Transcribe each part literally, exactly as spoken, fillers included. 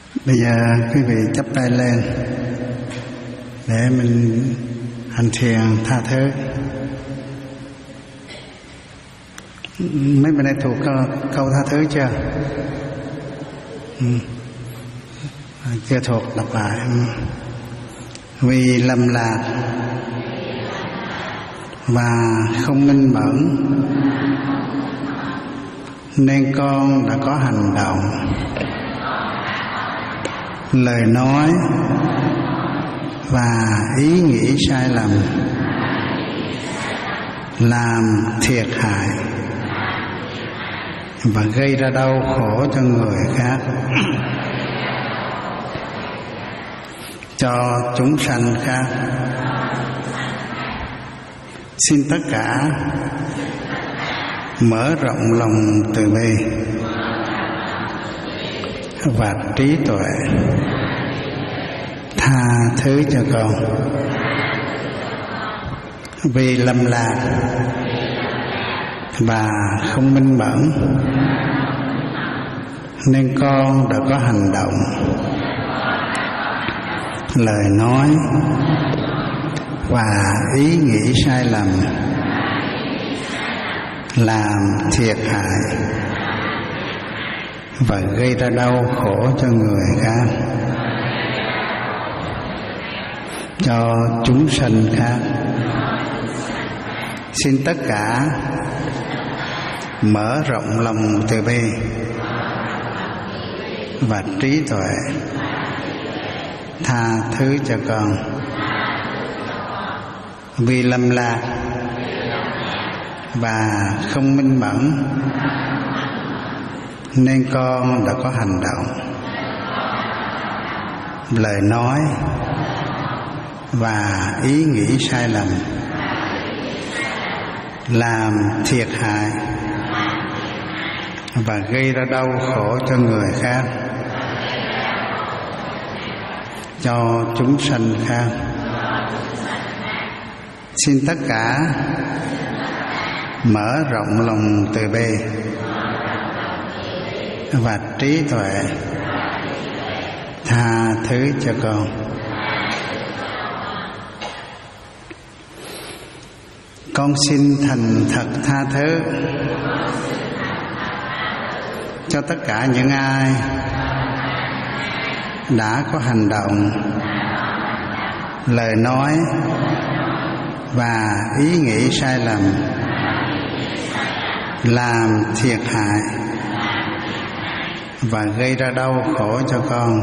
Bây giờ quý vị chắp tay lên để mình hành thiền tha thứ. Mấy bên đây thuộc câu, câu tha thứ chưa? Ừ. Chưa thuộc, đọc lại. Vì lầm lạc và không minh mẫn nên con đã có hành động, lời nói và ý nghĩ sai lầm, làm thiệt hại và gây ra đau khổ cho người khác, cho chúng sanh khác. Xin tất cả mở rộng lòng từ bi và trí tuệ, tha thứ cho con. Vì lầm lạc và không minh mẫn nên con đã có hành động, lời nói và ý nghĩ sai lầm, làm thiệt hại và gây ra đau khổ cho người khác, cho chúng sanh khác. Xin tất cả mở rộng lòng từ bi và trí tuệ, tha thứ cho con. Vì lầm lạc và không minh mẫn nên con đã có hành động, lời nói và ý nghĩ sai lầm, làm thiệt hại và gây ra đau khổ cho người khác, cho chúng sanh khác. Xin tất cả mở rộng lòng từ bi và trí tuệ, tha thứ cho con. Con xin thành thật tha thứ cho tất cả những ai đã có hành động, lời nói và ý nghĩ sai lầm, làm thiệt hại và gây ra đau khổ cho con.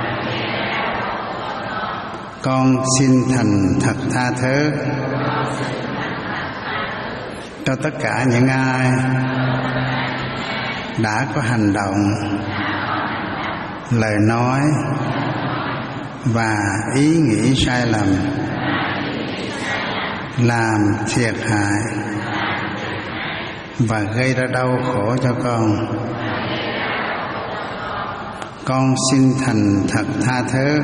Con xin thành thật tha thứ cho tất cả những ai đã có hành động, lời nói và ý nghĩ sai lầm, làm thiệt hại và gây ra đau khổ cho con. Con xin thành thật tha thứ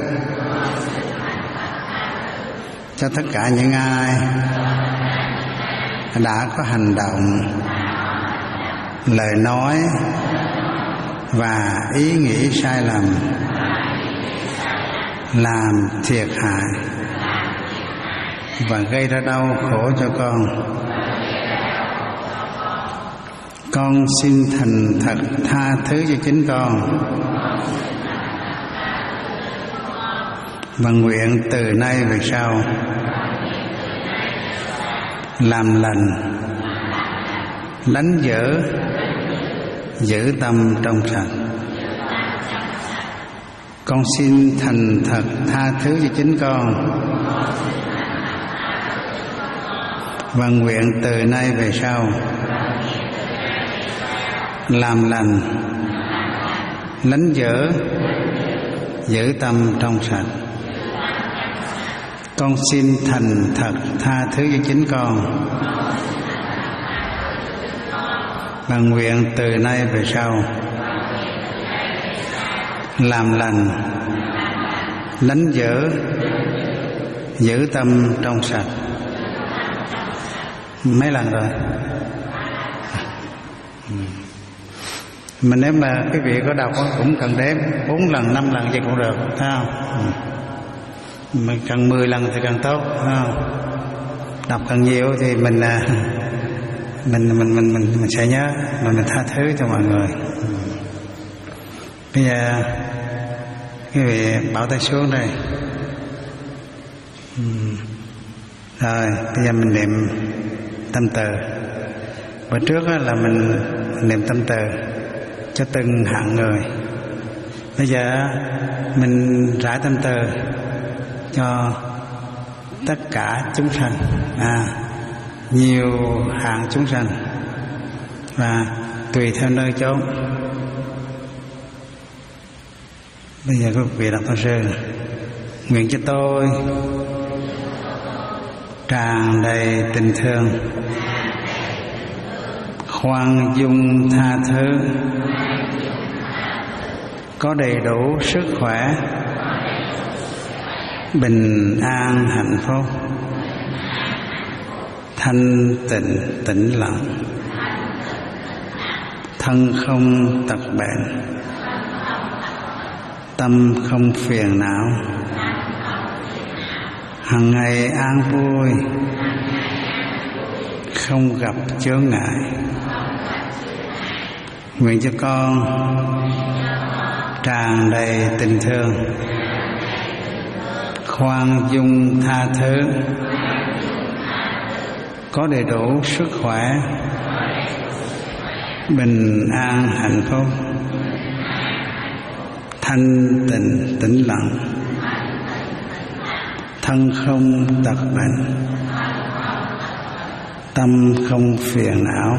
cho tất cả những ai đã có hành động, lời nói và ý nghĩ sai lầm, làm thiệt hại và gây ra đau khổ cho con. Con xin thành thật tha thứ cho chính con và nguyện từ nay về sau làm lành, đánh dở, giữ tâm trong sạch. Con xin thành thật tha thứ cho chính con và nguyện từ nay về sau làm lành, lánh dở, giữ tâm trong sạch. Con xin thành thật tha thứ cho chính con và nguyện từ nay về sau làm lành, lánh dở, giữ tâm trong sạch. Mấy lần rồi? Mà nếu mà quý vị có đọc cũng cần đếm bốn lần, năm lần vậy cũng được, thấy không? Mà cần mười lần thì càng tốt, thấy không? Đọc càng nhiều thì mình mình mình mình mình, mình sẽ nhớ, mà mình tha thứ cho mọi người. Bây giờ quý vị bảo tay xuống đây. Rồi bây giờ mình niệm tâm từ. Bữa trước là mình niệm tâm từ cho từng hạng người. Bây giờ mình rải tâm từ cho tất cả chúng sanh, à, nhiều hạng chúng sanh, và tùy theo nơi chốn. Bây giờ quý vị đọc Pháp Sư: nguyện cho tôi tràn đầy tình thương, khoan dung tha thứ, có đầy đủ sức khỏe, bình an hạnh phúc, thanh tịnh tĩnh lặng, thân không tật bệnh, tâm không phiền não, hằng ngày an vui, không gặp chướng ngại. Nguyện cho con tràn đầy tình thương, khoan dung tha thứ, có đầy đủ sức khỏe, bình an hạnh phúc, thanh tịnh tĩnh lặng, thân không tật bệnh, tâm không phiền não,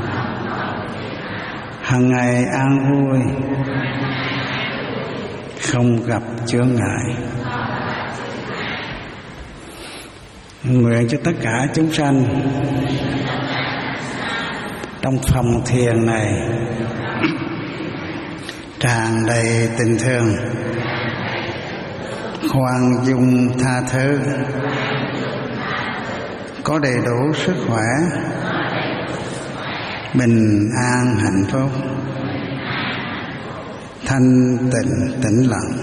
hằng ngày an vui, không gặp chướng ngại. Nguyện cho tất cả chúng sanh trong phòng thiền này tràn đầy tình thương, khoan dung tha thứ, có đầy đủ sức khỏe, bình an hạnh phúc, thanh tịnh tĩnh lặng,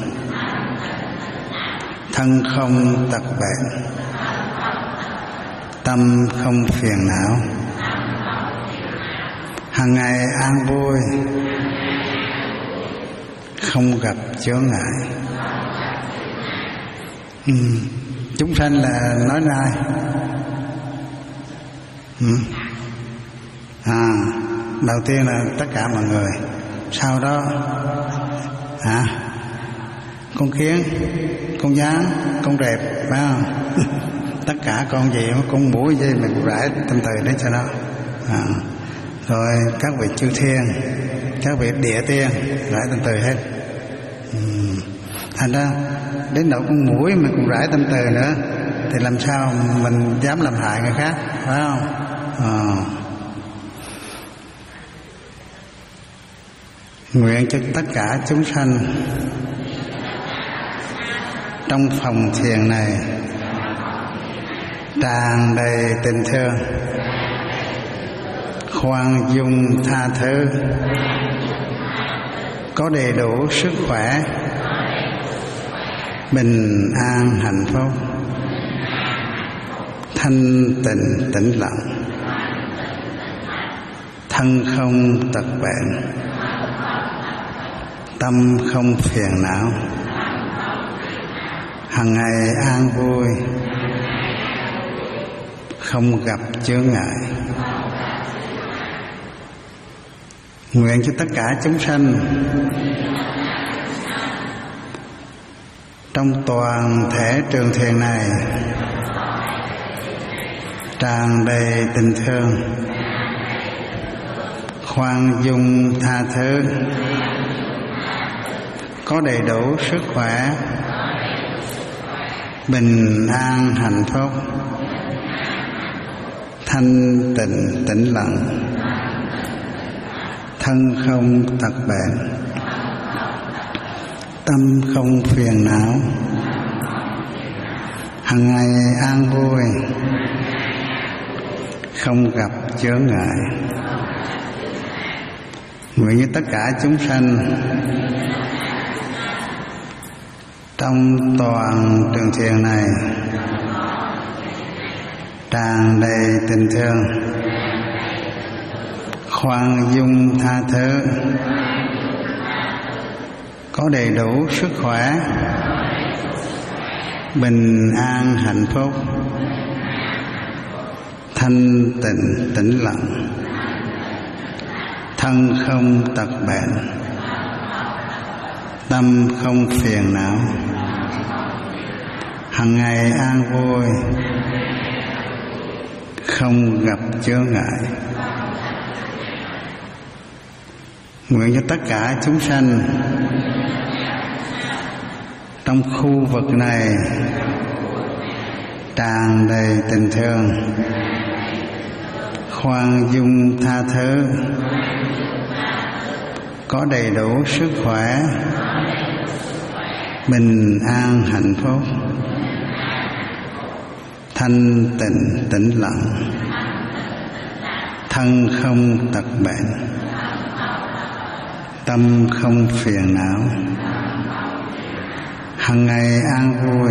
thân không tật bệnh, tâm không phiền não, hàng ngày an vui, không gặp chướng ngại. Ừ. Chúng sanh là nói ai? Ừ. À, đầu tiên là tất cả mọi người, sau đó à, con kiến, con gián, con rệp, phải không? Tất cả con gì, con mũi gì mình cũng rải tâm từ đến cho nó. À, rồi các vị chư thiên, các vị địa tiên rải tâm từ hết. Ừ. Thành ra đến độ con mũi mình cũng rải tâm từ nữa thì làm sao mình dám làm hại người khác, phải không? À. Nguyện cho tất cả chúng sanh trong phòng thiền này tràn đầy tình thương, khoan dung tha thứ, có đầy đủ sức khỏe, bình an hạnh phúc, thanh tịnh tĩnh lặng, thân không tật bệnh, tâm không phiền não, hằng ngày an vui, không gặp chướng ngại. Nguyện cho tất cả chúng sanh trong toàn thể trường thiền này tràn đầy tình thương, khoan dung tha thứ, có đầy đủ sức khỏe, bình an hạnh phúc, thanh tịnh tĩnh lặng, thân không tật bệnh, tâm không phiền não, hằng ngày an vui, không gặp chướng ngại. nguyện với tất cả chúng sanh trong toàn trường thiền này tràn đầy tình thương, khoan dung tha thứ, có đầy đủ sức khỏe, bình an hạnh phúc, thanh tịnh tĩnh lặng, thân không tật bệnh, tâm không phiền não, hằng ngày an vui, không gặp chướng ngại. Nguyện cho tất cả chúng sanh trong khu vực này tràn đầy tình thương, khoan dung tha thứ, có đầy đủ sức khỏe, bình an hạnh phúc, thanh tịnh tĩnh lặng, thân không tật bệnh, tâm không phiền não, hằng ngày an vui,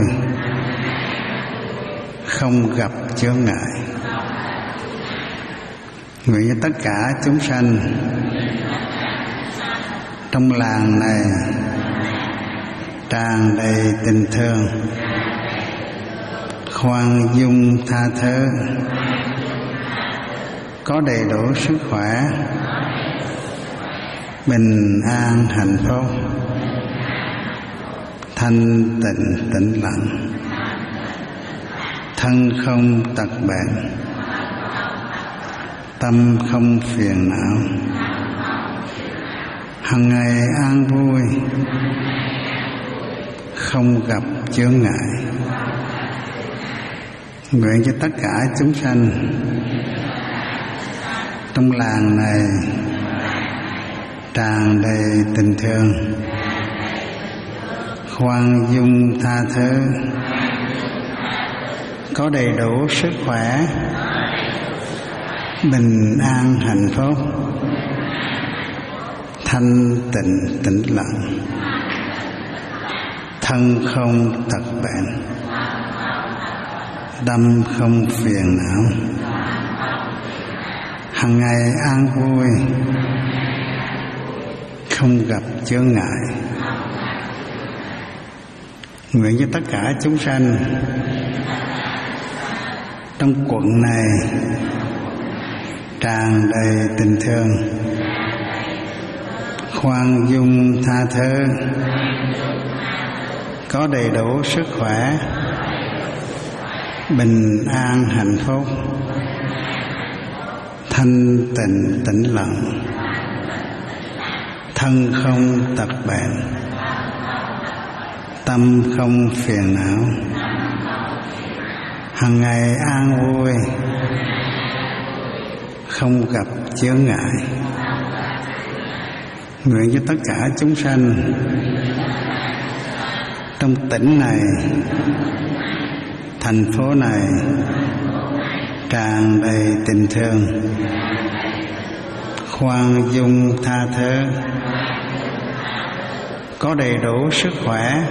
không gặp chướng ngại. Nguyện cho tất cả chúng sanh trong làng này tràn đầy tình thương, khoan dung tha thứ, có đầy đủ sức khỏe, bình an hạnh phúc, thanh tịnh tĩnh lặng, thân không tật bệnh, tâm không phiền não, hằng ngày an vui, không gặp chướng ngại. Nguyện cho tất cả chúng sanh trong làng này tràn đầy tình thương, khoan dung tha thứ, có đầy đủ sức khỏe, bình an hạnh phúc, thanh tịnh tĩnh lặng, thân không tật bệnh, tâm không phiền não, hằng ngày an vui, không gặp chướng ngại. Nguyện cho tất cả chúng sanh trong quận này tràn đầy tình thương, khoan dung tha thứ, có đầy đủ sức khỏe, bình an hạnh phúc, thanh tịnh tĩnh lặng, thân không tật bệnh, tâm không phiền não, hằng ngày an vui, không gặp chướng ngại. Nguyện cho tất cả chúng sanh trong tỉnh này, thành phố này tràn đầy tình thương, khoan dung tha thứ, có đầy đủ sức khỏe,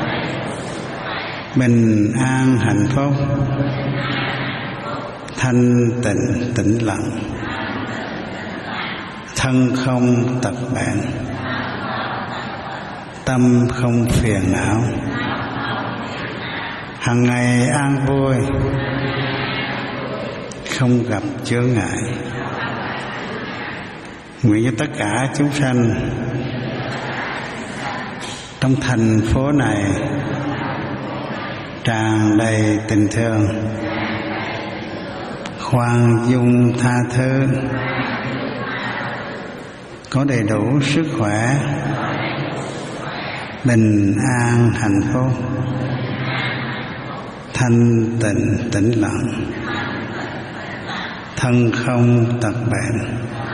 bình an hạnh phúc, thanh tịnh tĩnh lặng, thân không tật bệnh, tâm không phiền não, hằng ngày an vui, không gặp chướng ngại. Nguyện cho tất cả chúng sanh trong thành phố này tràn đầy tình thương, khoan dung tha thứ, có đầy đủ sức khỏe, bình an hạnh phúc, thanh tịnh tĩnh lặng, thân không tật bệnh,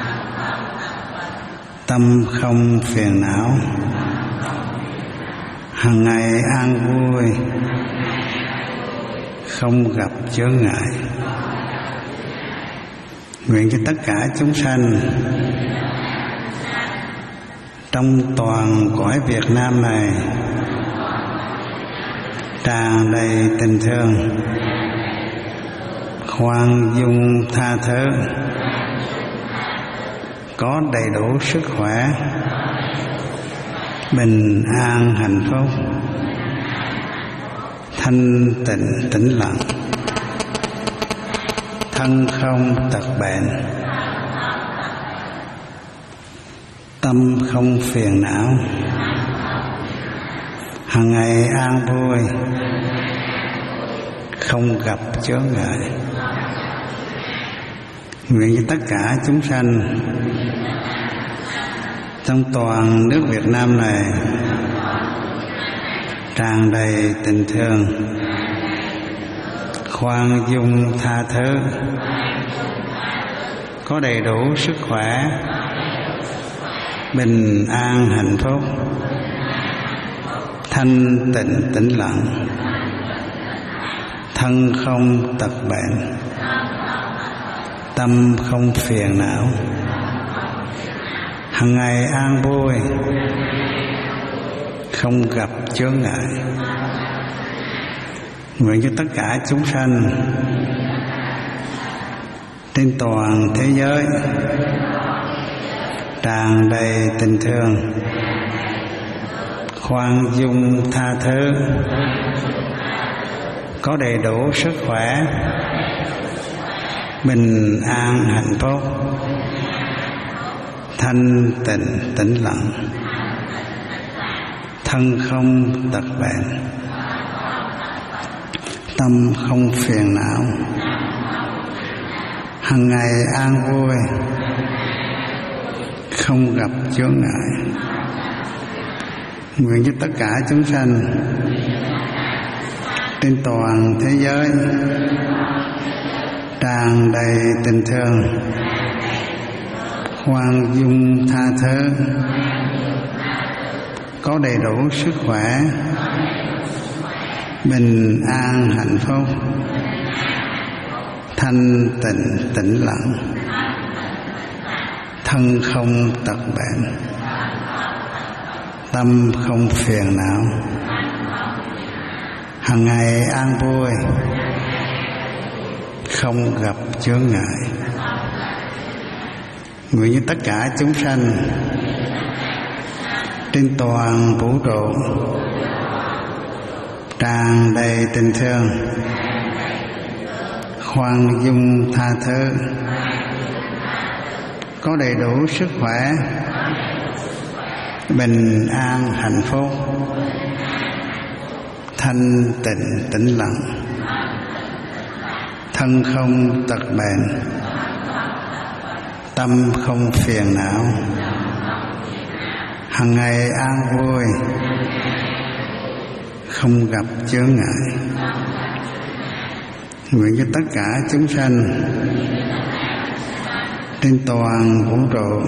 tâm không phiền não, hằng ngày an vui, không gặp chướng ngại. Nguyện cho tất cả chúng sanh trong toàn cõi Việt Nam này tràn đầy tình thương, khoan dung tha thứ, có đầy đủ sức khỏe, bình an hạnh phúc, thanh tịnh tĩnh lặng, thân không tật bệnh, tâm không phiền não, hằng ngày an vui, không gặp chướng ngại. Nguyện cho tất cả chúng sanh trong toàn nước Việt Nam này tràn đầy tình thương, khoan dung tha thứ, có đầy đủ sức khỏe, bình an hạnh phúc, thanh tịnh tĩnh lặng, thân không tật bệnh, tâm không phiền não, hằng ngày an vui, không gặp chướng ngại. Nguyện cho tất cả chúng sanh trên toàn thế giới tràn đầy tình thương, khoan dung tha thứ, có đầy đủ sức khỏe, bình an hạnh phúc, thanh tịnh tĩnh lặng, thân không tật bệnh, tâm không phiền não, hằng ngày an vui, không gặp chướng ngại. Nguyện cho tất cả chúng sanh trên toàn thế giới tràn đầy tình thương, khoan dung tha thứ, có đầy đủ sức khỏe, bình an hạnh phúc, thanh tịnh tĩnh lặng, thân không tật bệnh, tâm không phiền não, hằng ngày an vui, không gặp chướng ngại. Nguyện như tất cả chúng sanh trên toàn vũ trụ tràn đầy tình thương, khoan dung tha thứ, có đầy đủ sức khỏe, bình an hạnh phúc, thanh tịnh tĩnh lặng, thân không tật bệnh, tâm không phiền não, hằng ngày an vui, không gặp chướng ngại. Nguyện cho tất cả chúng sanh trên toàn vũ trụ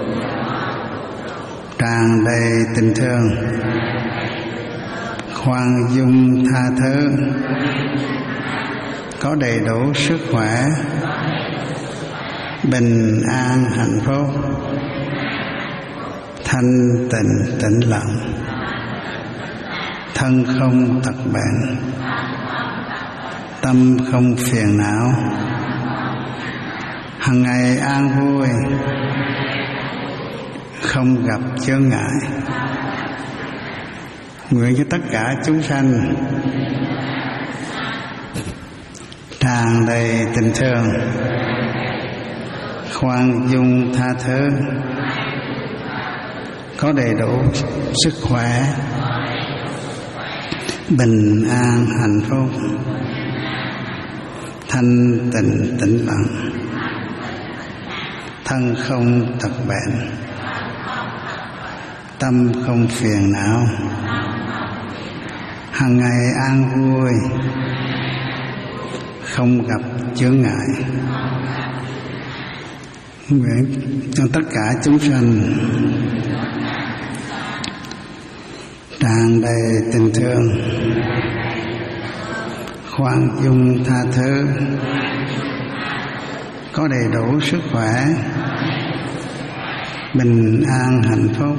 tràn đầy tình thương, khoan dung tha thứ, có đầy đủ sức khỏe, bình an hạnh phúc, thanh tịnh tĩnh lặng, thân không tật bệnh, tâm không phiền não, hằng ngày an vui, không gặp chướng ngại. Nguyện cho tất cả chúng sanh tràn đầy tình thương, khoan dung tha thứ, có đầy đủ sức khỏe, bình an hạnh phúc, thanh tịnh tĩnh lặng, thân không tật bệnh, tâm không phiền não, hằng ngày an vui, không gặp chướng ngại. Nguyện cho tất cả chúng sanh tràn đầy tình thương, khoan dung tha thứ, có đầy đủ sức khỏe, bình an hạnh phúc,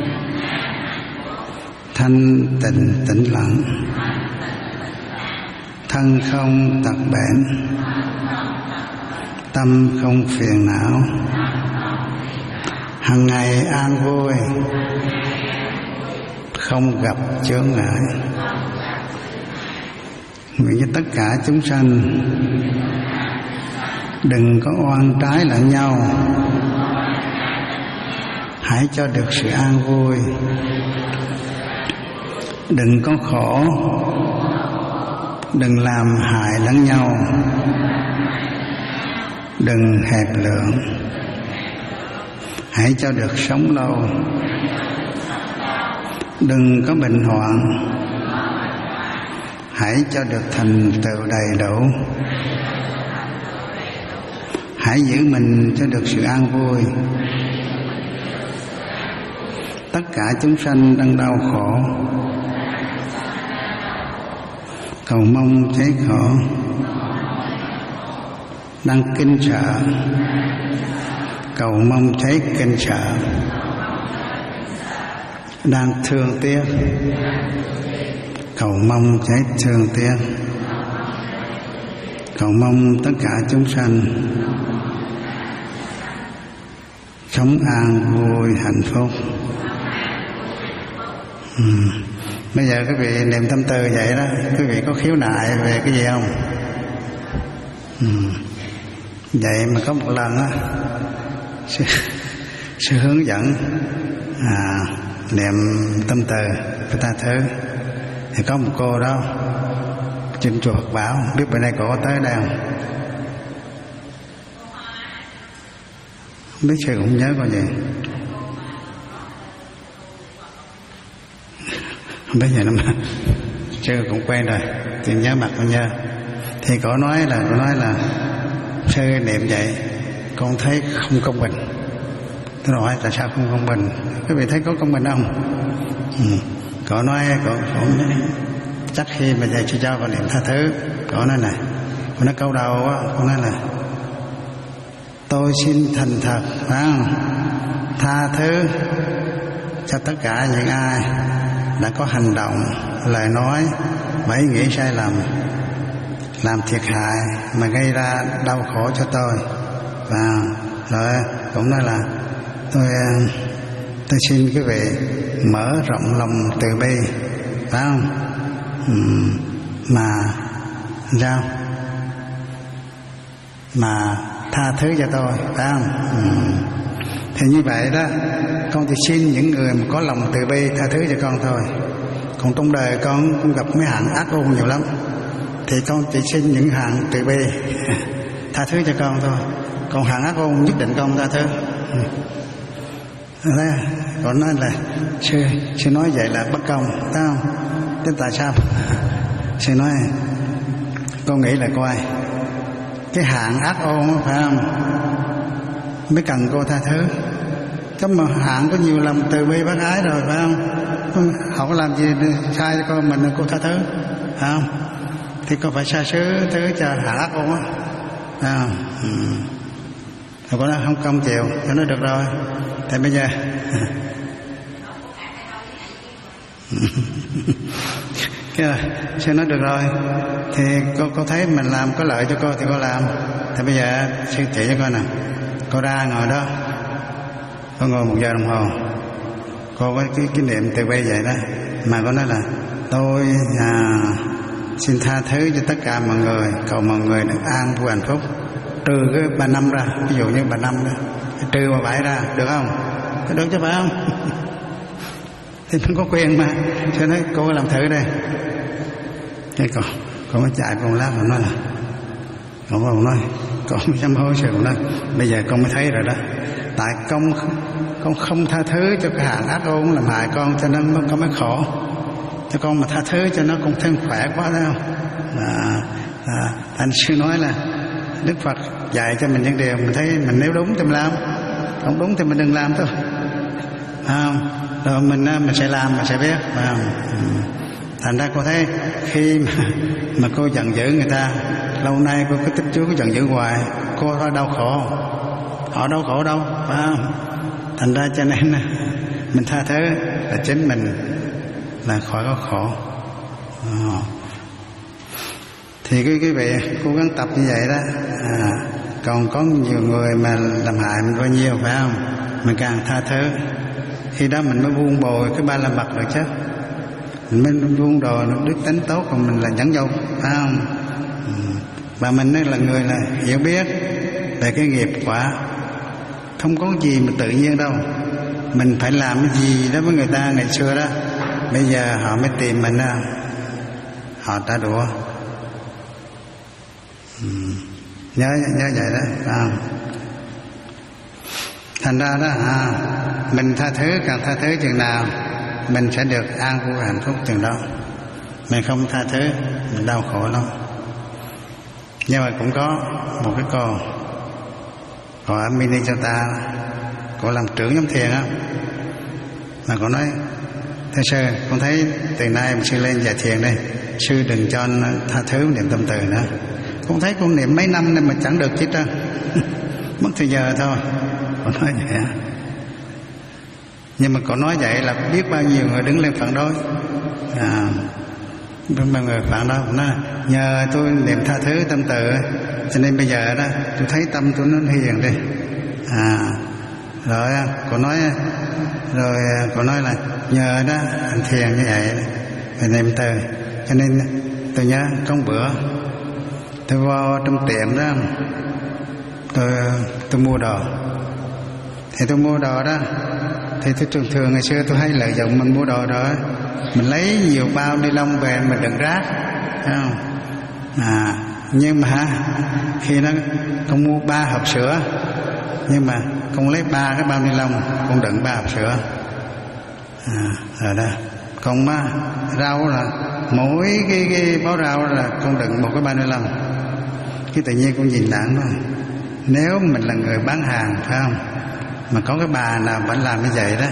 thanh tịnh tĩnh lặng, thân không tật bệnh, tâm không phiền não, hằng ngày an vui, không gặp chướng ngại. Nguyện với tất cả chúng sanh đừng có oan trái lẫn nhau, hãy cho được sự an vui. Đừng có khổ, đừng làm hại lẫn nhau, đừng hẹp lượng, hãy cho được sống lâu. Đừng có bệnh hoạn, hãy cho được thành tựu đầy đủ. Hãy giữ mình cho được sự an vui. Tất cả chúng sanh đang đau khổ, cầu mong cháy khổ, đang kinh sợ, cầu mong cháy kinh sợ, đang thương tiếc, cầu mong cháy thương tiếc, cầu mong tất cả chúng sanh sống an vui hạnh phúc. Ừ. Bây giờ quý vị niệm tâm từ vậy đó, quý vị có khiếu nại về cái gì không? Ừ. Vậy mà có một lần á, sư, sư hướng dẫn à, niệm tâm từ với tha thứ, thì có một cô đó trên chùa Phật Bảo, biết bữa nay cô có tới đây không? Không biết sư cũng nhớ coi gì. Không biết giờ nó sư cũng quen rồi, thì nhớ mặt con nhớ. Thì cổ nói là cổ nói là sư niệm vậy con thấy không công bình. Tôi hỏi tại sao không công bình? Quý vị thấy có công bình không? Ừ. Cổ nói cổ, cổ nói, chắc khi mà dạy sư cho con niệm tha thứ. Cổ nói này, cổ nói câu đầu á, cổ nói là tôi xin thành thật, phải không? Tha thứ cho tất cả những ai đã có hành động, lời nói và ý nghĩ sai lầm, làm thiệt hại mà gây ra đau khổ cho tôi. Và rồi cũng nói là tôi tôi xin quý vị mở rộng lòng từ bi, phải không? Uhm, mà sao mà tha thứ cho tôi, phải không? Uhm. Thì như vậy đó, con thì xin những người mà có lòng từ bi tha thứ cho con thôi. Còn trong đời con cũng gặp mấy hạng ác ôn nhiều lắm, thì con chỉ xin những hạng từ bi tha thứ cho con thôi. Còn hạng ác ôn nhất định con tha thứ. Đấy, còn nói là sư, sư nói vậy là bất công, phải không? Thế tại sao? Sư nói con nghĩ là coi cái hạng ác ôn phải không, mới cần cô tha thứ. Chứ mà hạng có nhiều lòng từ bi bác ái rồi, phải không? Họ có làm gì sai cho con mình cô tha thứ, phải không? Thì con phải xa xứ thứ cho hạng ác ôn á, phải không? Ừ. Rồi con nói không công chịu, cho nó được rồi. Thì bây giờ cái sư nói được rồi, thì cô, cô thấy mình làm có lợi cho cô thì cô làm. Thì bây giờ sư chỉ cho con nè, cô ra ngồi đó, cô ngồi một giờ đồng hồ, cô có cái, cái niệm từ bi vậy đó, mà cô nói là tôi à, xin tha thứ cho tất cả mọi người, cầu mọi người được an vui hạnh phúc, trừ cái bà Năm ra, ví dụ như bà Năm đó, trừ bà Bảy ra, được không? Thế được chứ, phải không? Thì mình có quyền mà. Cho nên cô làm thử đây. Thế con, con mới chạy con lát, con nói là, con con nói, con mới dám hối sự, con nói, bây giờ con mới thấy rồi đó. Tại con con không tha thứ cho cái hạng ác ôn làm hại con, cho nên con mới khổ. Cho con mà tha thứ cho nó cũng thêm khỏe quá, thấy không? À, à, thành sư nói là Đức Phật dạy cho mình những điều mình thấy mình nếu đúng thì mình làm, không đúng thì mình đừng làm thôi, à, rồi mình mình sẽ làm, mình sẽ biết, à, thành ra cô thấy khi mà, mà cô giận dữ người ta lâu nay, cô cứ tích chứa, cô giận dữ hoài, cô thôi đau khổ. Họ đau khổ đâu, phải không? thành ra cho nên mình tha thứ là chính mình là khỏi có khổ. À. Thì quý quý vị cố gắng tập như vậy đó. À, còn có nhiều người mà làm hại mình bao nhiêu, phải không? Mình càng tha thứ, khi đó mình mới buông bồi cái ba la mật được chứ. Mình mới buông đồ đức tính tốt, còn mình là nhẫn nhục, phải không? Ừ. Và mình là người là hiểu biết về cái nghiệp quả, không có gì mà tự nhiên đâu. Mình phải làm cái gì đó với người ta ngày xưa đó, bây giờ họ mới tìm mình đó, họ trả đũa. Ừ. Nhớ nhớ vậy đó, phải không? Thành ra đó à, mình tha thứ, càng tha thứ chừng nào mình sẽ được an vui hạnh phúc chừng đó. Mình không tha thứ mình đau khổ lắm. Nhưng mà cũng có một cái cô, cô ở Minnesota, cô làm trưởng nhóm thiền á, mà cô nói: thưa sư, con thấy từ nay mình sư lên dạy thiền đây, sư đừng cho tha thứ niệm tâm từ nữa. Con thấy con niệm mấy năm nên mà chẳng được chứ trơn mất thời giờ thôi. Cô nói vậy á. Nhưng mà cô nói vậy là biết bao nhiêu người đứng lên phản đối. À, biết bao người phản đối. Cô nói nhờ tôi niệm tha thứ tâm từ, cho nên bây giờ đó tôi thấy tâm tôi nó hiền đi. À, rồi cô nói rồi cô nói là nhờ đó anh thiền như vậy phải niệm từ, cho nên tôi nhớ có một bữa tôi vô trong tiệm đó, tôi tôi mua đồ. Thì tôi mua đồ đó, thì tôi thường thường ngày xưa tôi hay lợi dụng mình mua đồ đó, mình lấy nhiều bao ni lông về mình đựng rác, thấy không? À, nhưng mà khi nó con mua ba hộp sữa, nhưng mà con lấy ba cái bao ni lông, con đựng ba hộp sữa. À, rồi đó. Còn mà rau là mỗi cái, cái bó rau là con đựng một cái bao ni lông. Cái tự nhiên con nhìn lại thôi. Nếu mình là người bán hàng, phải không? Mà có cái bà nào bà làm như vậy đó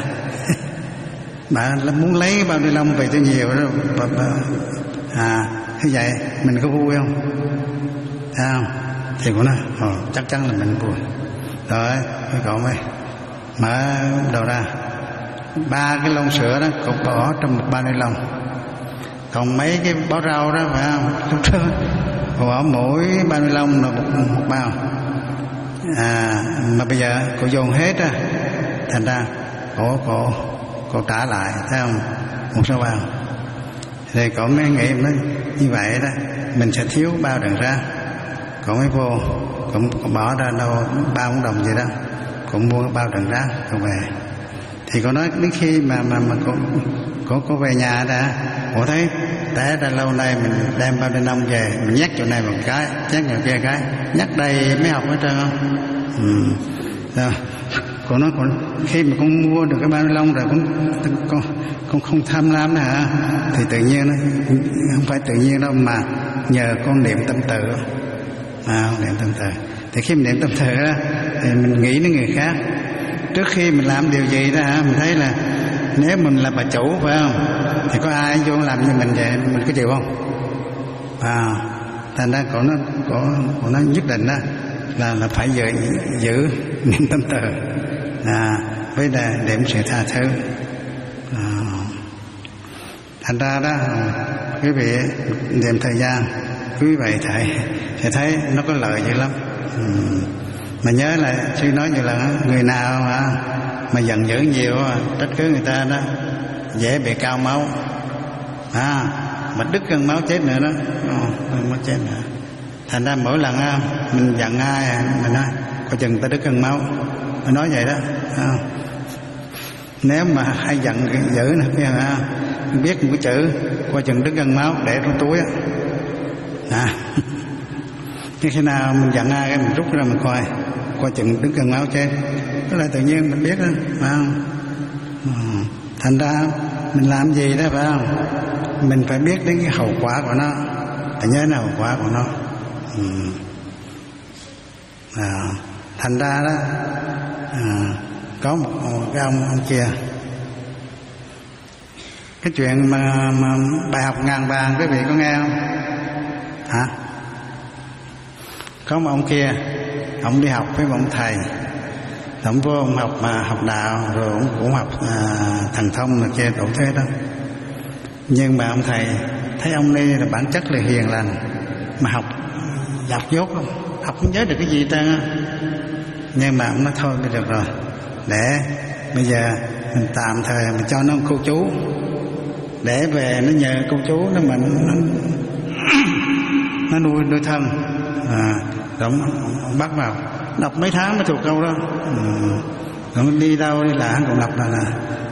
bà muốn lấy cái bao ni lông về cho nhiều đó, bà, bà, à như vậy mình có vui không? Thấy không? Thì cô nói ồ, chắc chắn là mình vui. Rồi mấy cậu mới mở đầu ra, ba cái lon sữa đó cậu bỏ trong một bao ni lông, còn mấy cái bó rau đó, phải không? Lúc đó cậu bỏ mỗi bao ni lông là một, một bao. À, mà bây giờ cô dồn hết á, thành ra cổ cổ cổ trả lại, thấy không? Một số bao. Thì cổ mới nghĩ nó như vậy đó, mình sẽ thiếu bao đựng ra. Cổ mới vô, cổ, cổ bỏ ra đâu ba bốn đồng gì đó, cổ mua cái bao đựng ra, cổ về. Thì cô nói đến khi mà mà mà cô cô cô về nhà đã, cô thấy té ra lâu nay mình đem bao ni lông về, mình nhắc chỗ này một cái, nhắc chỗ kia cái, nhắc đầy mới học hết trơn không? Ừ. Rồi. Cô nói con khi mà con mua được cái bao ni lông rồi con con con không tham lam nữa hả? Thì tự nhiên nó không phải tự nhiên đâu, mà nhờ con niệm tâm từ. À, niệm tâm từ. Thì khi mình niệm tâm từ đó, thì mình nghĩ đến người khác. Trước khi mình làm điều gì đó hả, mình thấy là nếu mình là bà chủ, phải không, thì có ai vô làm như mình vậy mình có chịu không? À, thành ra cổ nó cổ, cổ nó nhất định đó là là phải giữ giữ niệm tâm từ, à, với là điểm sự tha thứ. À, thành ra đó quý vị niệm thời gian, quý vị thầy thì thấy nó có lợi dữ lắm. Ừ. Mà nhớ là sư nói như là người nào mà, mà giận dữ nhiều trách cứ người ta đó dễ bị cao máu, à, mà đứt cân máu chết nữa đó, không máu chết nữa. Thành ra mỗi lần mình giận ai mình nói coi chừng ta đứt cân máu, mình nói vậy đó. À, nếu mà hay giận dữ nữa biết, à, biết một cái chữ coi chừng đứt cân máu để trong túi á. À, cái khi nào mình giận ai cái mình rút ra mình coi coi chừng đứng gần máu chết, đó là tự nhiên mình biết đó, phải không? Ừ. Thành ra mình làm gì đó, phải không, mình phải biết đến cái hậu quả của nó, phải nhớ là hậu quả của nó. Ừ. À, thành ra đó à, có một, một cái ông ông kia, cái chuyện mà, mà bài học ngàn vàng quý vị có nghe không? Hả? Có một ông kia, ông đi học với một ông thầy, Ông vô ông học mà học đạo rồi ông cũng học à, thần thông là kia đủ thế đó. Nhưng mà ông thầy thấy ông đây là bản chất là hiền lành, mà học dọc dốt không, học không nhớ được cái gì ta. Nhưng mà ông nói thôi bây được rồi, để bây giờ mình tạm thời mình cho nó cô chú, để về nó nhờ cô chú nó mình nó, nó nuôi nuôi thân. À, rồi ông, ông bắt vào đọc mấy tháng mới thuộc câu đó. Ừ. Rồi đi đâu đi là cũng đọc là, là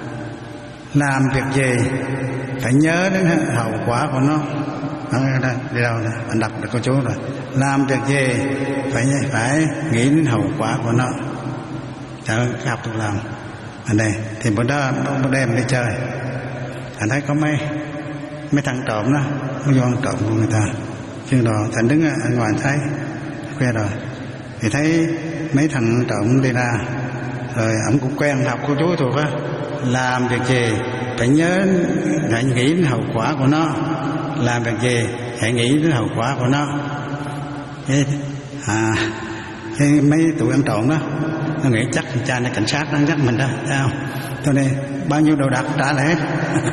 làm việc gì phải nhớ đến hậu quả của nó. Đó, đây, đi đâu nè, anh đọc được cô chú rồi. Làm việc gì phải phải nghĩ đến hậu quả của nó. Chả học được làm. Ở đây thì bữa đó bữa đêm đi chơi, anh thấy có mấy mấy thằng trộm đó, mấy con trộm của người ta. Chứ đồ thành đứng ở ngoài thấy quen rồi, thì thấy mấy thằng trộm đi ra, rồi ổng cũng quen học cô chú thuộc á. Làm việc gì phải nhớ, phải nghĩ đến hậu quả của nó. Làm việc gì hãy nghĩ đến hậu quả của nó. Thế, à, thế mấy tụi ăn trộm đó nó nghĩ chắc cha này cảnh sát đang dắt mình đó, thấy không? Cho nên bao nhiêu đồ đạc trả lại hết.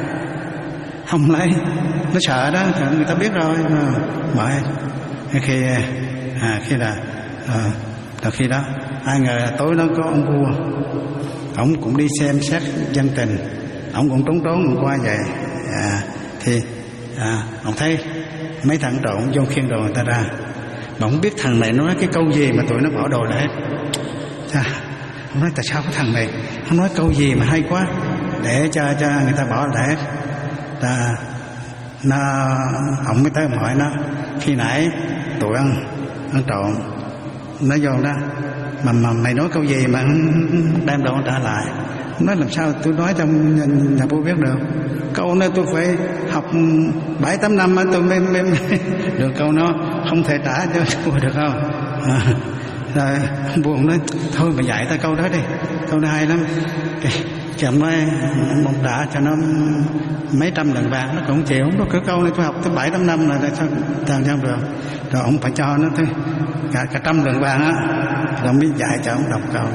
Không lấy, nó sợ đó, người ta biết rồi, mở hết. Khi à, khi là à, là khi đó ai ngờ là tối đó có ông vua, ông cũng đi xem xét dân tình, ông cũng trốn trốn qua vậy. À, thì à, ông thấy mấy thằng trộm vô khiêng đồ người ta ra, mà không biết thằng này nói cái câu gì mà tụi nó bỏ đồ lại hết. Chà, ông nói tại sao cái thằng này không nói câu gì mà hay quá để cho cho người ta bỏ lại hết. Ta nó ông mới tới hỏi nó, khi nãy tụi ăn ăn trộm nó vô đó mà, mà mày nói câu gì mà đem đồ trả lại. Nói làm sao tôi nói trong nhà, nhà vua biết được. Câu này tôi phải học bảy tám năm tôi mới, mới, mới được câu nó, không thể trả cho tôi được không. À, rồi vua nói thôi mà dạy ta câu đó đi, câu đó hay lắm. Chậm nói ông trả cho nó mấy trăm lần vàng nó cũng chịu. Không có cái câu này tôi học tới bảy tám năm rồi, sao làm sao được. Rồi ông phải cho nó tới cả, cả trăm lần vàng á, rồi mới dạy cho ông đọc câu.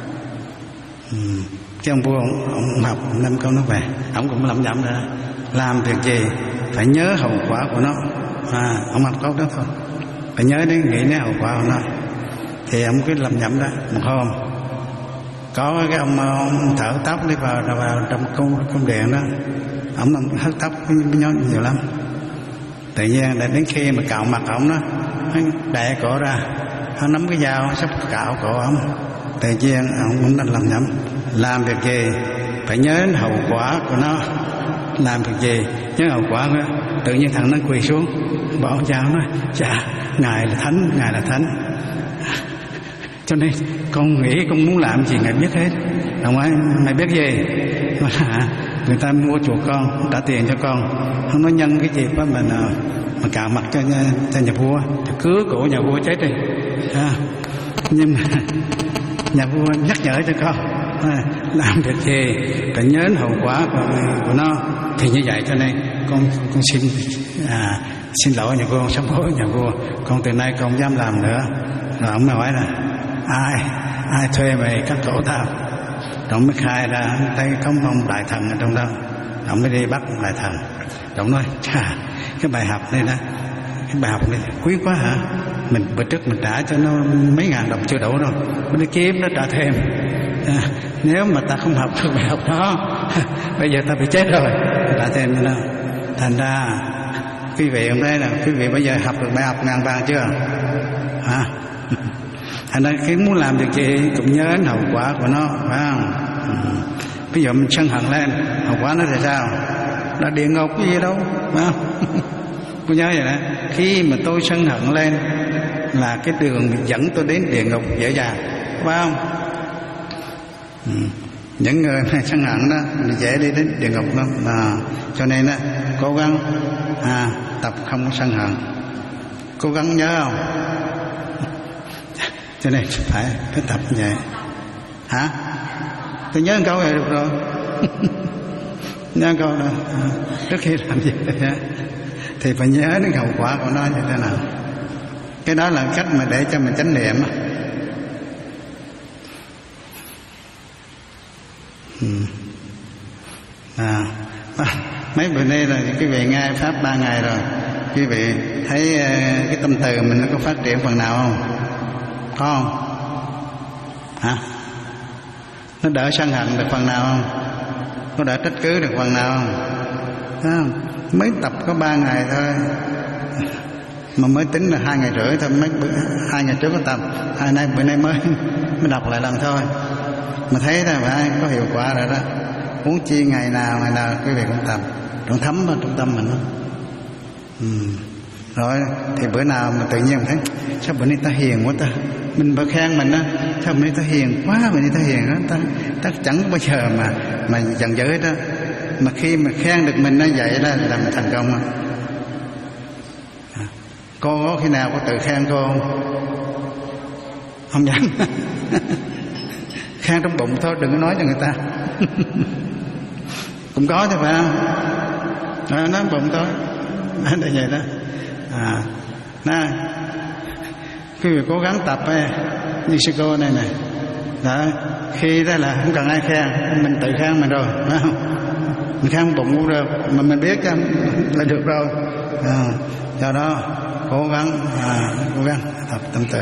Ừ. Chứ ông vua ông, ông học năm câu nó về, ông cũng lẩm nhẩm ra làm việc gì phải nhớ hậu quả của nó. À, ông học câu đó thôi, phải nhớ đến nghĩ đến hậu quả của nó. Thì ông cứ lẩm nhẩm đó. Một hôm có cái ông, ông thợ tóc đi vào, vào trong cung, cung điện đó, ông hớt tóc nhót nhiều lắm. Tự nhiên đến khi mà cạo mặt ông đó, đè cổ ra, hắn nắm cái dao sắp cạo cổ ông. Tự nhiên ông cũng đang làm nhẩm làm việc gì phải nhớ đến hậu quả của nó. Làm việc gì nhớ hậu quả của nó. Tự nhiên thằng nó quỳ xuống bỏ dao nói, dạ ngài là thánh, ngài là thánh, cho nên con nghĩ con muốn làm gì ngài biết hết. Đồng ấy mày biết gì mà người ta mua chuộc con, trả tiền cho con, không nói nhân cái gì đó mà mà cạo mặt cho cho nhà vua, thì cứa cổ nhà vua chết đi. À, nhưng mà nhà vua nhắc nhở cho con à, làm việc gì phải nhớ hậu quả của, của nó. Thì như vậy cho nên con con xin à, xin lỗi nhà vua, sám hối nhà vua, con từ nay con không dám làm nữa. Rồi ông mới hỏi là ai ai thuê mày cắt cổ tao. Rồi ông mới khai ra thấy có ông đại thần ở trong đó. Ông mới đi bắt đại thần. Rồi ông nói chà, cái bài học này đó, cái bài học này quý quá hả? Mình bữa trước mình trả cho nó mấy ngàn đồng chưa đủ đâu, mình đi kiếm nó trả thêm. À, nếu mà ta không học được bài học đó bây giờ ta bị chết rồi, trả thêm cho nó. Thành ra quý vị hôm nay là quý vị bây giờ học được bài học ngàn vàng chưa hả? Thành ra khi muốn làm việc gì cũng nhớ đến hậu quả của nó, phải không? Ừ. Ví dụ mình sân hận lên, hậu quả nó là sao? Là địa ngục cái gì đâu, phải không? Cô nhớ vậy đó. Khi mà tôi sân hận lên là cái đường dẫn tôi đến địa ngục dễ dàng, phải không? Ừ. Những người này sân hận đó dễ đi đến địa ngục lắm. À, cho nên đó, cố gắng à, tập không có sân hận, cố gắng nhớ không? Cho nên phải phải tập như vậy. Hả? Tôi nhớ một câu này được rồi. Nhớ câu đó. À, trước khi làm gì thì phải nhớ đến hậu quả của nó như thế nào. Cái đó là cách mà để cho mình chánh niệm. Ừ. À, mấy bữa nay là quý vị nghe pháp ba ngày rồi, quý vị thấy cái tâm từ mình nó có phát triển phần nào không? Có không? Hả? Nó đỡ sân hận được phần nào không? Nó đỡ trách cứ được phần nào không? Thấy không? Mới tập có ba ngày thôi mà mới tính là hai ngày rưỡi thôi, mấy bữa, hai ngày trước có tập, hai nay bữa nay mới mới đọc lại lần thôi, mà thấy là phải có hiệu quả rồi đó. Huống chi ngày nào ngày nào quý vị cũng tập, nó thấm vào trong tâm mình đó. Ừ. Rồi thì bữa nào mà tự nhiên thấy sao bữa nay ta hiền quá ta, mình phải khen mình á, sao bữa nay ta hiền quá, bữa nay ta hiền đó, ta, ta chẳng bao giờ mà mà giận dữ đó. Mà khi mà khen được mình nó vậy đó là mình thành công đó. À, cô có khi nào có tự khen cô không? Không dám. Khen trong bụng thôi, đừng có nói cho người ta. Cũng có thôi phải không? À, nói bụng thôi, nói là vậy đó. À, nè, quý vị cố gắng tập ấy, như sư cô này này, đó, khi đó là không cần ai khen, mình tự khen mình rồi, phải không? Mình khen bụng cũng được, mà mình biết là được rồi. À, do đó cố gắng, à, cố gắng tập tâm từ,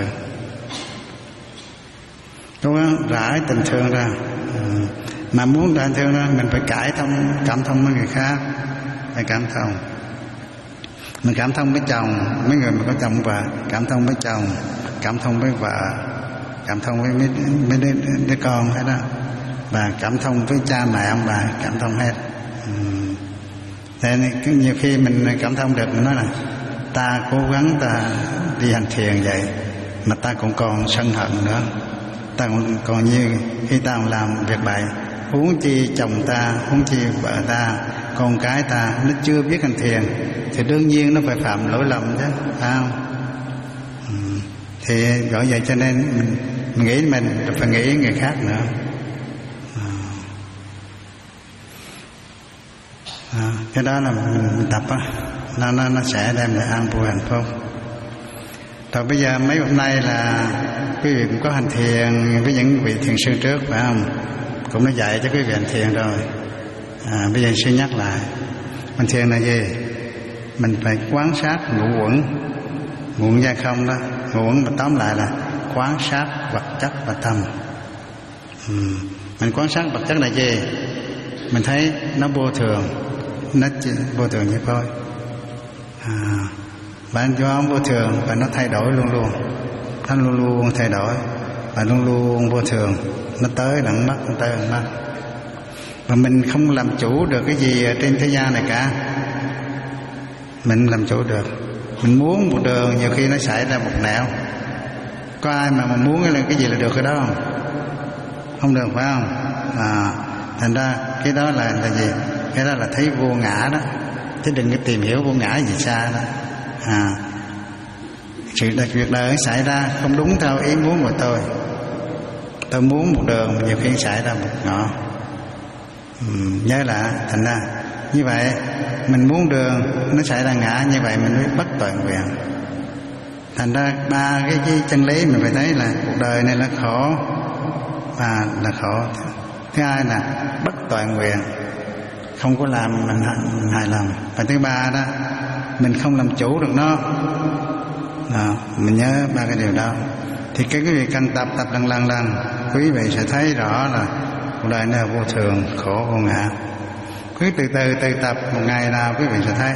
cố gắng rải tình thương ra. Ừ. Mà muốn rải tình thương ra mình phải cải thông, cảm thông với người khác, phải cảm thông. Mình cảm thông với chồng, mấy người mà có chồng vợ, cảm thông với chồng, cảm thông với vợ, cảm thông với mấy, mấy đứa, đứa con hết đó, và cảm thông với cha mẹ ông bà, cảm thông hết. Uhm. Thế nên nhiều khi mình cảm thông được, mình nói là ta cố gắng ta đi hành thiền vậy mà ta cũng còn sân hận nữa, ta còn, còn như khi ta còn làm việc bậy, huống chi chồng ta, huống chi vợ ta, con cái ta nó chưa biết hành thiền thì đương nhiên nó phải phạm lỗi lầm chứ, phải không? Ừ. Thì gọi vậy cho nên mình, mình nghĩ mình phải nghĩ người khác nữa. À. À, cái đó là mình, mình tập á, nó, nó nó sẽ đem lại an vui hạnh phúc. Rồi bây giờ mấy hôm nay là quý vị cũng có hành thiền với những vị thiền sư trước phải không? Cũng đã dạy cho quý vị hành thiền rồi. À, bây giờ sư nhắc lại, hành thiền là gì? Mình phải quán sát ngũ uẩn, ngũ uẩn gia không đó. Ngũ uẩn mà tóm lại là quán sát vật chất và tâm. Ừ. Mình quan sát vật chất là gì? Mình thấy nó vô thường, nó chỉ vô thường như thôi. À, và do vô thường và nó thay đổi luôn luôn, nó luôn luôn thay đổi và luôn luôn vô thường, nó tới đặng mất, nó tới đặng mất. Và mình không làm chủ được cái gì ở trên thế gian này cả. Mình làm chủ được. Mình muốn một đường nhiều khi nó xảy ra một nẻo. Có ai mà mình muốn cái gì là được cái đó không? Không được phải không? À, thành ra cái đó là là gì? Cái đó là thấy vô ngã đó. Chứ đừng có tìm hiểu vô ngã gì xa đó. À, sự đặc việc đời xảy ra không đúng theo ý muốn của tôi. Tôi muốn một đường nhiều khi xảy ra một ngõ. Uhm, nhớ là thành ra như vậy mình muốn đường nó xảy ra ngã, như vậy mình mới bất toàn nguyện. Thành ra ba cái, cái chân lý mình phải thấy là cuộc đời này là khổ và là khổ. Thứ hai là bất toàn nguyện, không có làm mình, mình hài lòng. Và thứ ba đó, mình không làm chủ được nó. Đó, mình nhớ ba cái điều đó. Thì cái quý vị cần tập tập lần lần lần, quý vị sẽ thấy rõ là cuộc đời này là vô thường, khổ vô ngã. Quý từ từ từ tập, một ngày nào quý vị sẽ thấy.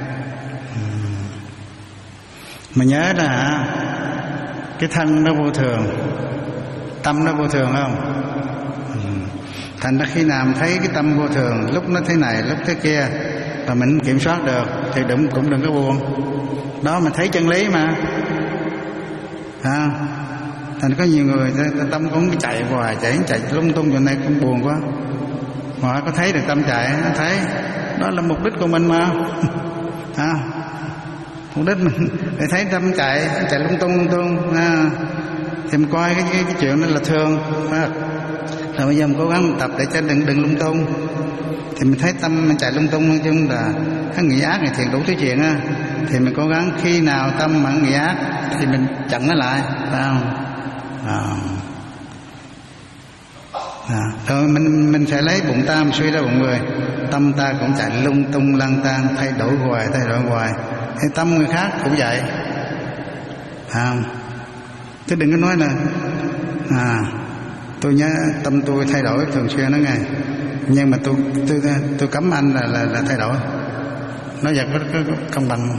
Mà nhớ là cái thân nó vô thường, tâm nó vô thường không? Thành ra khi nào mình thấy cái tâm vô thường, lúc nó thế này, lúc thế kia, và mình kiểm soát được thì đừng, cũng đừng có buồn. Đó mình thấy chân lý mà. À, thành có nhiều người tâm cũng chạy hoài, chạy chạy lung tung, chỗ này cũng buồn quá. Họ có thấy được tâm chạy, nó thấy đó là mục đích của mình mà. À, mục đích mình để thấy tâm chạy, chạy lung tung lung tung. À, thì mình coi cái, cái, cái chuyện đó là thường. À, rồi bây giờ mình cố gắng mình tập để cho đừng đừng lung tung. Thì mình thấy tâm mình chạy lung tung, nói chung là hắn nghĩ ác, này thiện đủ thứ chuyện á. Thì mình cố gắng khi nào tâm mà nghĩ ác thì mình chặn nó lại, phải không? À. À, rồi mình mình sẽ lấy bụng ta, mình suy ra bụng người, tâm ta cũng chạy lung tung lăng tan, thay đổi hoài thay đổi hoài. Thì tâm người khác cũng vậy, à, chứ đừng có nói là à tôi nhớ tâm tôi thay đổi thường xuyên đó nghe, nhưng mà tôi tôi tôi cấm anh là là, là thay đổi. Nó vật có, có, có công bằng.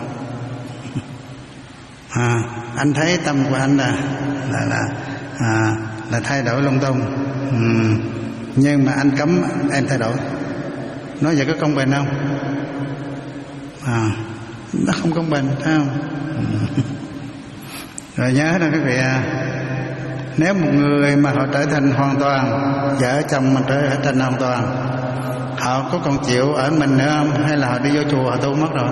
À, anh thấy tâm của anh là là là à, là thay đổi lung tung, ừ, nhưng mà anh cấm em thay đổi. Nó vậy có công bình không? À, nó không công bình, thấy không? Ừ. Rồi nhớ đó quý vị à, nếu một người mà họ trở thành hoàn toàn, vợ chồng mà trở thành hoàn toàn, họ có còn chịu ở mình nữa không? Hay là họ đi vô chùa họ tu mất rồi?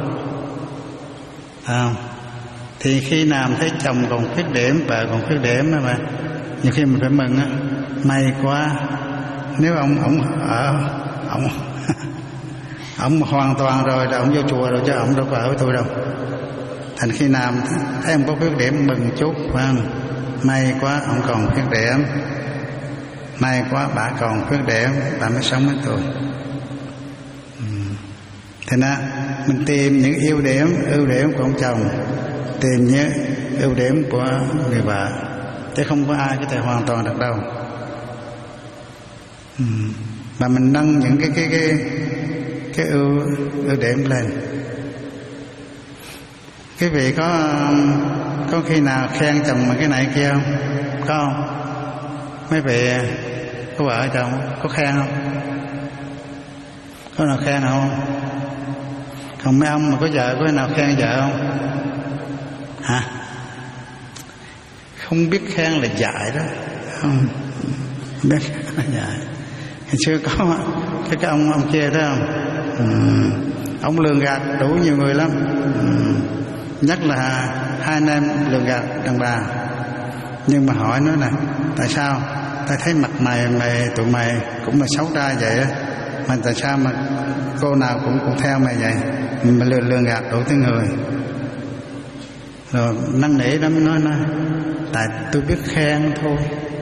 À, thì khi nào thấy chồng còn khuyết điểm, vợ còn khuyết điểm mà nhiều khi mình phải mừng á, may quá, nếu ông ông ở ông ông hoàn toàn rồi là ông vô chùa rồi, chứ ông đâu có ở với tôi đâu. Thành khi nào thấy ông có khuyết điểm mừng chút, phải không? May quá ông còn khuyết điểm, may quá bà còn khuyết điểm, bà mới sống với tôi. Ừ. Thế nên mình tìm những ưu điểm, ưu điểm của ông chồng, tìm những ưu điểm của người vợ, chứ không có ai có thể hoàn toàn được đâu. Ừ. Và mình nâng những cái cái cái cái ưu ưu điểm lên. Quý vị có có khi nào khen chồng mà cái này kia không? Có không? Mấy vị có vợ chồng có khen không? Có nào khen không? Còn mấy ông mà có vợ có nào khen vợ không? Hả? Không biết khen là dại đó, không biết khen là dại. Hồi xưa có cái cái ông ông kia đó không? Ừ. Ông lường gạt đủ nhiều người lắm. Ừ. Nhất là hai anh em lường gạt đàn bà. Nhưng mà hỏi nó là tại sao ta thấy mặt mày mày tụi mày cũng là xấu trai vậy á, mà tại sao mà cô nào cũng cũng theo mày vậy, mà lường lường gạt đủ thứ người. Rồi năn nỉ đó mới nói nói tại tôi biết khen thôi,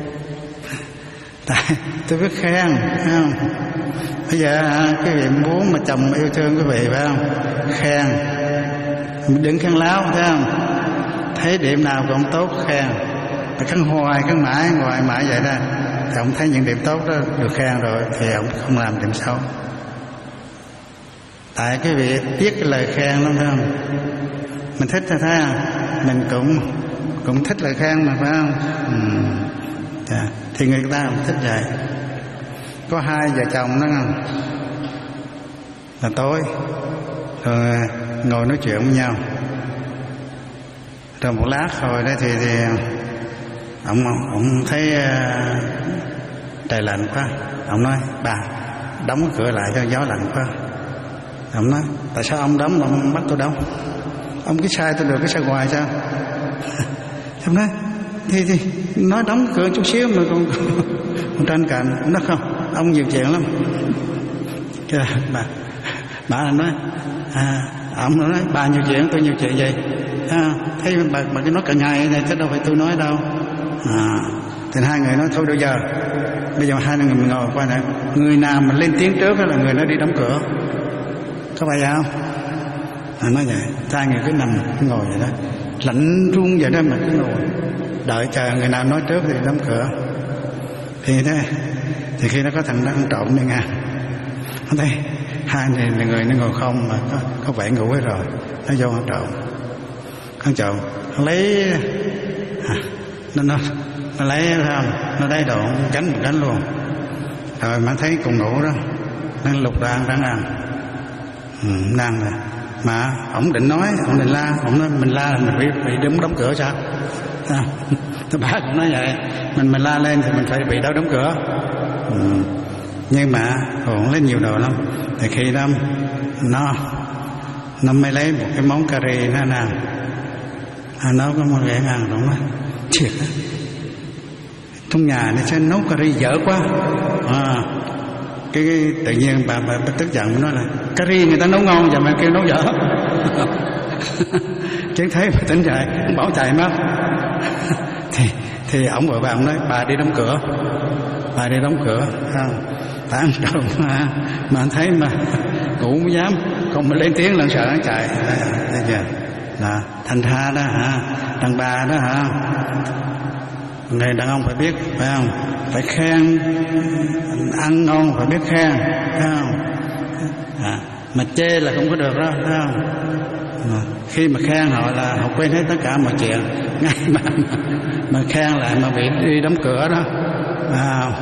tại tôi biết khen, thấy không? Bây giờ quý vị muốn mà chồng yêu thương quý vị phải không? Khen, đừng khen láo, thấy không? Thấy điểm nào cũng tốt khen, phải khen hoài khen mãi hoài mãi vậy đó. Thì ông thấy những điểm tốt đó được khen rồi thì ông không làm điểm xấu. Tại quý vị tiếc cái lời khen lắm, phải không? Mình thích thấy không? Mình cũng cũng thích lời khen mà, phải không? Ừ. Dạ. Thì người ta cũng thích vậy. Có hai vợ chồng đó không? Là tối rồi ngồi nói chuyện với nhau. Rồi một lát rồi đó thì thì ông ông thấy uh, trời lạnh quá, ông nói bà đóng cái cửa lại cho gió lạnh quá. Ông nói tại sao ông đóng mà ông bắt tôi đóng? Ông cứ sai tôi được cái sai hoài sao? Ông nói thì thì nói đóng cửa chút xíu mà còn, còn tranh cạnh. Ông nói không, ông nhiều chuyện lắm. Cái bà bà nói à, ông nói bà nhiều chuyện tôi nhiều chuyện vậy à, thấy bà bà cứ nói cả ngày này, thế đâu phải tôi nói đâu. À, thì hai người nói thôi bây giờ bây giờ hai người mình ngồi qua này, người nào mà lên tiếng trước là người nó đi đóng cửa, có phải vậy không? À, nói vậy, hai người cứ nằm cứ ngồi vậy đó, lạnh run vậy đó mà cứ ngồi đợi chờ người nào nói trước thì đóng cửa. Thì thế thì khi nó có thằng nó ăn trộm đi nha, nó thấy hai người là người nó ngồi không mà có, có vẻ ngủ hết rồi, nó vô ăn trộm. Ăn trộm nó lấy à, nó nó nó lấy không, nó lấy đồ gánh một gánh luôn. Rồi mà thấy cùng ngủ đó, nó lục ra ăn ráng ăn. Ừ, đang rồi mà ổng định nói, ổng định la, ổng nói mình la là mình bị bị đóng đóng cửa sao? À, bà cũng nói vậy, mình mình la lên thì mình phải bị đóng đóng cửa. Ừ. Nhưng mà ổng lấy nhiều đồ lắm. Thì khi đó nó nó mới lấy một cái món cà ri nó ăn, à, nó có món ghẻ ăn rồi nói thiệt trong nhà này sẽ nấu cà ri dở quá. À, cái, cái tự nhiên bà, bà, bà tức giận nói là cà ri người ta nấu ngon và mà kêu nấu dở. Chứ thấy bà tỉnh dậy ông bảo chạy mất. thì thì ổng vội vàng nói bà đi đóng cửa, bà đi đóng cửa, không? Ta ăn trộm mà mà anh thấy mà ngủ không dám, còn mà lên tiếng là sợ nó chạy. Thấy chưa? Là thành ra đó hả, đàn bà đó hả, người đàn ông phải biết, phải không? Phải khen, ăn ngon phải biết khen, phải không? À, mà chê là không có được đó, phải không? Mà khi mà khen họ là họ quên hết tất cả mọi chuyện, ngay mà mà, mà khen lại mà bị đi đóng cửa đó, phải không?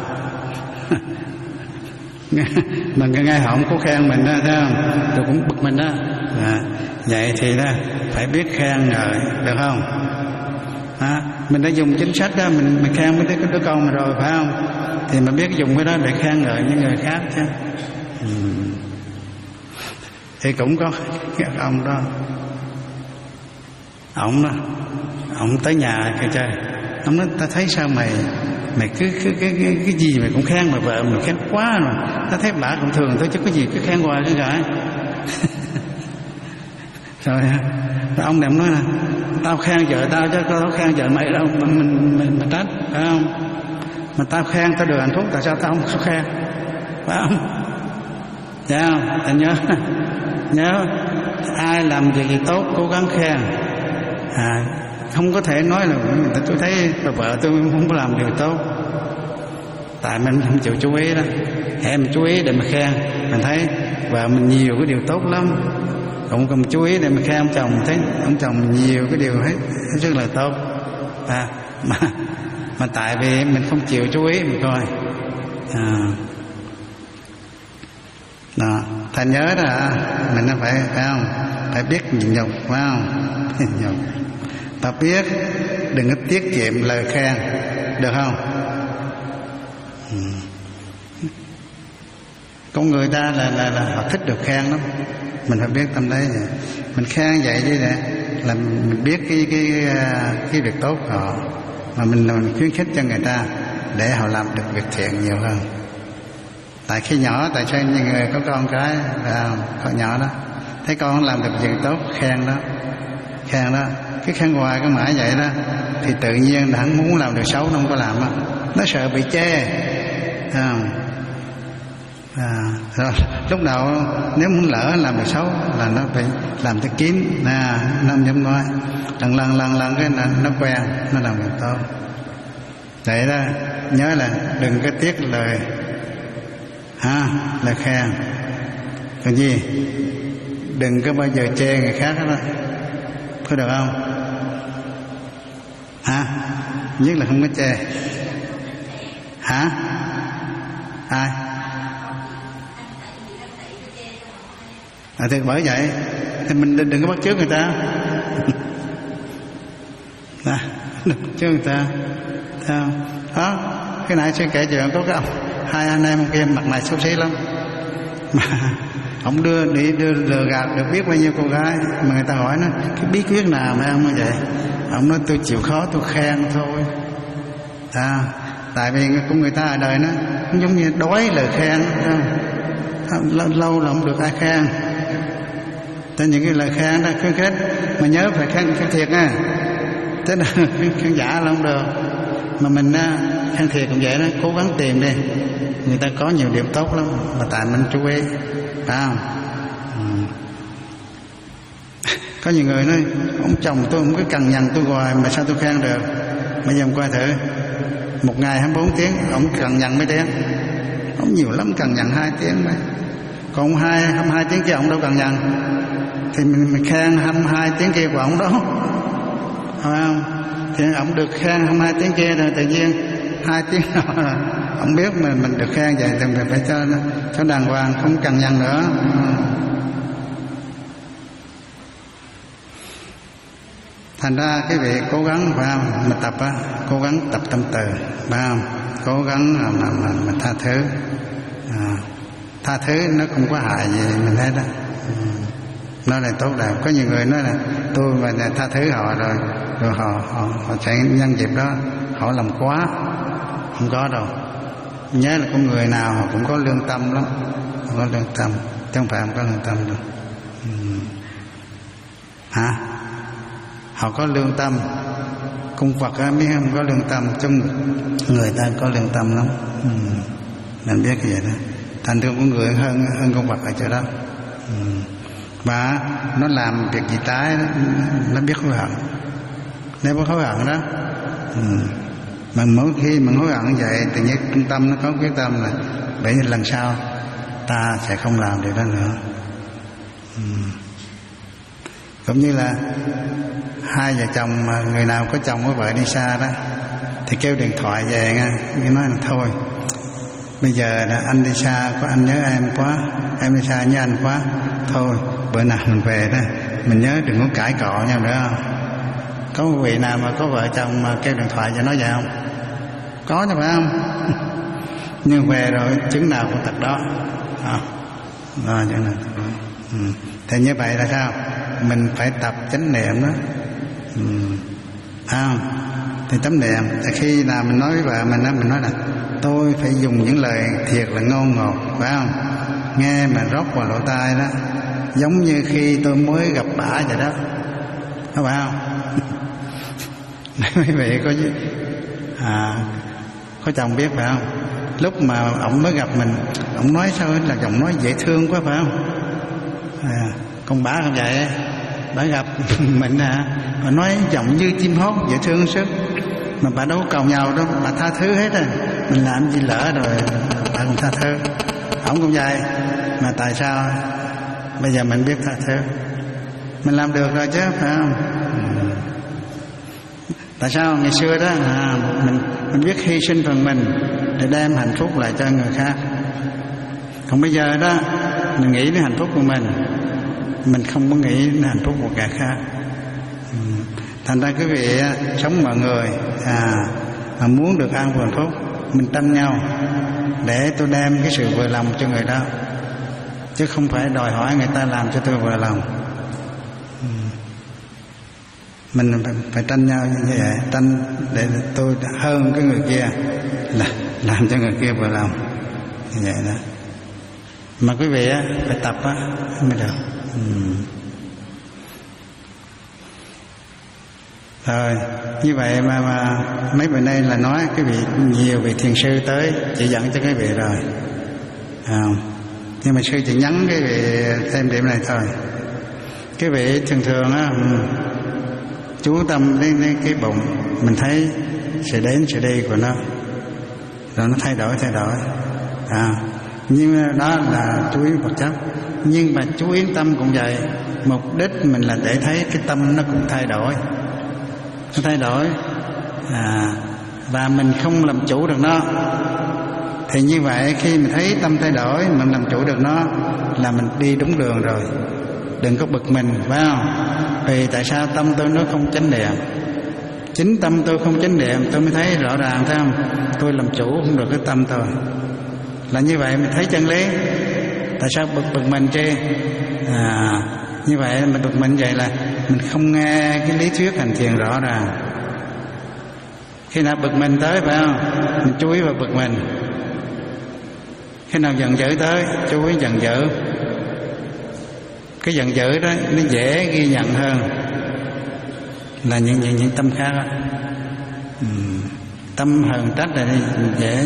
Mà ngay họ không có khen mình đó, thấy không? Tôi cũng bực mình đó. À, vậy thì đó phải biết khen rồi, được không? À, mình đã dùng chính sách đó, mình mình khen mấy đứa, đứa con mình rồi, phải không? Thì mình biết dùng cái đó để khen ngợi những người khác chứ. Ừ. Thì cũng có cái ông đó, ông đó, ông tới nhà kìa trời, ông nói ta thấy sao mày mày cứ cái cái cái cái gì mày cũng khen mà vợ mình khen quá rồi, ta thấy bà cũng thường thôi chứ có gì cứ khen hoài cái gái. Rồi, rồi ông này ông nói là tao khen vợ tao chứ tao khen vợ mày đâu mà mình mình, mình trách, phải không? Mà tao khen tao được hạnh phúc, tại sao tao không khen, phải không? Dạ không? Ta nhớ nhớ ai làm việc gì tốt cố gắng khen. À, không có thể nói là tôi thấy bà vợ tôi không có làm điều tốt, tại mình không chịu chú ý đó. Hãy mình chú ý để mà khen, mình thấy vợ mình nhiều cái điều tốt lắm, cũng cần chú ý để mà khen ông chồng, thấy ông chồng nhiều cái điều hết rất là tốt. À, mà mà tại vì mình không chịu chú ý mình coi. À, đó, ta nhớ đó, mình nó phải phải không? Phải biết nhịn nhục, phải không? Nhịn nhục. Ta biết đừng có tiết kiệm lời khen, được không? Ừ. Con người ta là là là họ thích được khen lắm, mình phải biết tâm đấy. Mình khen vậy đi nè, là mình biết cái cái cái việc tốt của họ, mà mình, mình khuyến khích cho người ta để họ làm được việc thiện nhiều hơn. Tại khi nhỏ, tại sao những người có con cái, à, con nhỏ đó thấy con làm được việc tốt, khen đó, khen đó, cái khen hoài cái mãi vậy đó, thì tự nhiên là hắn muốn làm được xấu nó không có làm đó. Nó sợ bị chê, à, à, rồi lúc đầu nếu muốn lỡ làm được xấu là nó phải làm cho kín, à, nó không dám nói, lần lần lần lần cái nó, nó quen, nó làm được tốt. Vậy đó, nhớ là đừng có tiếc lời ha, lời khen. Còn gì đừng có bao giờ chê người khác đó, có được không? Hả? Nhất là không có chê. Hả? Ai? À, thì bởi vậy thì mình đừng, đừng có bắt chước người ta. À, đừng bắt chước người ta. Thấy không? Đó, cái nãy tôi kể chuyện có cái ông, hai anh em kia mặt mày xấu xí lắm, mà ông đưa đi đưa lừa gạt được biết bao nhiêu cô gái, mà người ta hỏi nó cái bí quyết nào mà ông nói vậy, ông nói tôi chịu khó tôi khen thôi. À, tại vì con người ta ở đời nó giống như đói lời khen, không? Lâu, lâu là không được ai khen. Thế những cái lời khen đó khuyến khích, mà nhớ phải khen, khen thiệt nha, thế là khen giả là không được. Mà mình khen thiệt cũng vậy đó, cố gắng tìm đi, người ta có nhiều điểm tốt lắm, mà tại mình chú ý, phải không? Ừ. Có nhiều người nói ông chồng tôi không có cằn nhằn tôi hoài mà sao tôi khen được. Bây giờ ông coi thử, một ngày hai mươi bốn tiếng ông cằn nhằn mấy tiếng? Ông nhiều lắm, cằn nhằn hai tiếng đấy. Còn hai hai mươi hai tiếng kia ông đâu cằn nhằn, thì mình, mình khen hai mươi hai tiếng kia của ông đó, phải không? Thì ông được khen hai mươi hai tiếng kia rồi tự nhiên hai tiếng nào là ông biết mình mình được khen vậy thì mình phải cho cho đàng hoàng, không cằn nhằn nữa. Thành ra cái việc cố gắng, phải không? Mình tập á, cố gắng tập tâm từ, phải không? Cố gắng mà mà, mà tha thứ. À, tha thứ nó không có hại gì mình hết á. Ừ. Nó là tốt đẹp. Có nhiều người nói là tôi mà tha thứ họ rồi rồi họ họ, họ chạy nhân dịp đó họ làm quá. Không có đâu. Nhớ là con người nào họ cũng có lương tâm lắm, họ có lương tâm, chứ không phải không có lương tâm đâu. Ừ. Hả? Họ có lương tâm. Cung Phật á mới không có lương tâm, chứ người ta có lương tâm lắm. Ừ. Mình biết cái vậy đó. Thành thương của người hơn hơn con vật ở chỗ đó. Ừ. Và nó làm việc gì trái nó biết hối hận. Nếu có hối hận đó, ừ. mà mỗi khi mình hối hận vậy tự nhiên trung tâm nó có quyết tâm là bởi vì lần sau ta sẽ không làm điều đó nữa. Ừ. Cũng như là hai vợ chồng mà người nào có chồng có vợ đi xa đó thì kêu điện thoại về nha, cái nói là thôi bây giờ là anh đi xa có anh nhớ em quá, em đi xa nhớ anh quá, thôi bữa nào mình về đó mình nhớ đừng có cãi cọ nhau nữa không. Có vị nào mà có vợ chồng mà kêu điện thoại cho nói vậy không? Có chứ phải không? Nhưng về rồi chứng nào cũng tật đó à, đó chứng nào tật đó. Ừ. Thì như vậy là sao? Mình phải tập chánh niệm đó. Ừ. À, thì chánh niệm khi nào mình nói với vợ mình đó, mình nói là tôi phải dùng những lời thiệt là ngon ngọt, phải không? Nghe mà rót vào lỗ tai đó, giống như khi tôi mới gặp bả vậy đó, có phải không? Quý vị có à, có chồng biết phải không? Lúc mà ổng mới gặp mình, ổng nói sao là giọng nói dễ thương quá phải không? À, con bả không vậy, bả gặp mình à, mà nói giọng như chim hót dễ thương sức, mà bà đâu cầu nhau đâu, bà tha thứ hết rồi. Mình làm gì lỡ rồi bà cũng tha thứ. Ổng cũng vậy, mà tại sao bây giờ mình biết tha thứ? Mình làm được rồi chứ phải không? Ừ. Tại sao ngày xưa đó à, mình mình biết hy sinh phần mình để đem hạnh phúc lại cho người khác. Còn bây giờ đó mình nghĩ đến hạnh phúc của mình, mình không có nghĩ đến hạnh phúc của kẻ khác. Ừ. Thành ra quý vị sống mọi người à, mà muốn được an vui hạnh phúc, mình tranh nhau để tôi đem cái sự vừa lòng cho người đó, chứ không phải đòi hỏi người ta làm cho tôi vừa lòng. Ừ. Mình phải, phải tranh nhau như vậy, tranh để tôi hơn cái người kia, là làm cho người kia vừa lòng như vậy đó. Mà quý vị á, phải tập á mới được. Ừ. Rồi như vậy mà, mà mấy bữa nay là nói cái vị nhiều vị thiền sư tới chỉ dẫn cho cái vị rồi à, nhưng mà sư chỉ nhắn cái vị thêm điểm này thôi. Cái vị thường thường á, chú tâm đến, đến cái bụng, mình thấy sự đến sự đi của nó, rồi nó thay đổi thay đổi à, nhưng đó là chú ý vật chất. Nhưng mà chú ý tâm cũng vậy, mục đích mình là để thấy cái tâm nó cũng thay đổi, nó thay đổi à, và mình không làm chủ được nó. Thì như vậy khi mình thấy tâm thay đổi, mình làm chủ được nó là mình đi đúng đường rồi. Đừng có bực mình, phải không? Vì tại sao tâm tôi nó không chánh niệm? Chính tâm tôi không chánh niệm, tôi mới thấy rõ ràng, thấy không? Tôi làm chủ không được cái tâm tôi. Là như vậy mình thấy chân lý. Tại sao bực bực mình chứ? À, như vậy mình bực mình vậy là mình không nghe cái lý thuyết hành thiền rõ ràng. Khi nào bực mình tới, phải không? Mình chú ý vào bực mình. Khi nào giận dữ tới, chú ý giận dữ. Cái giận dữ đó nó dễ ghi nhận hơn là những những, những tâm khác đó. Ừ. Tâm hờn trách là dễ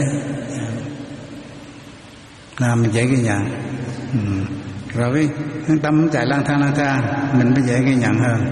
làm mình dễ ghi nhận. Ừ. Rồi cái tâm chạy lang thang lang thang mình mới dễ ghi nhận hơn.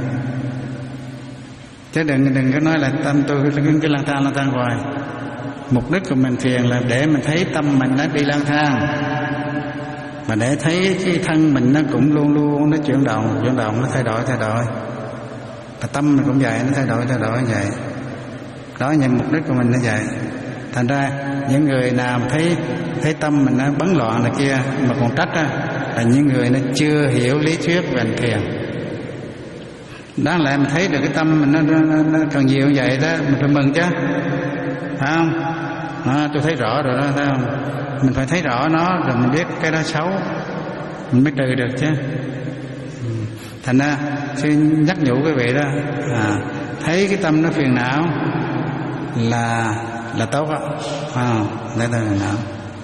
Chứ đừng đừng có nói là tâm tôi cứ lang thang lang thang hoài. Mục đích của mình thiền là để mình thấy tâm mình nó đi lang thang, mà để thấy cái thân mình nó cũng luôn luôn nó chuyển động, chuyển động, nó thay đổi, thay đổi. Và tâm mình cũng vậy, nó thay đổi, thay đổi như vậy. Đó là mục đích của mình nó vậy. Thành ra những người nào thấy thấy tâm mình nó bấn loạn này kia mà còn trách á, là những người nó chưa hiểu lý thuyết về hành thiền. Đáng lẽ mình thấy được cái tâm mình nó, nó, nó cần nhiều như vậy đó, mình phải mừng chứ, phải không? À, tôi thấy rõ rồi đó, thấy không? Mình phải thấy rõ nó rồi mình biết cái đó xấu, mình mới trừ được chứ. Thành ra xin nhắc nhủ quý vị đó, à, thấy cái tâm nó phiền não là là tốt á, à, để tôi phiền não.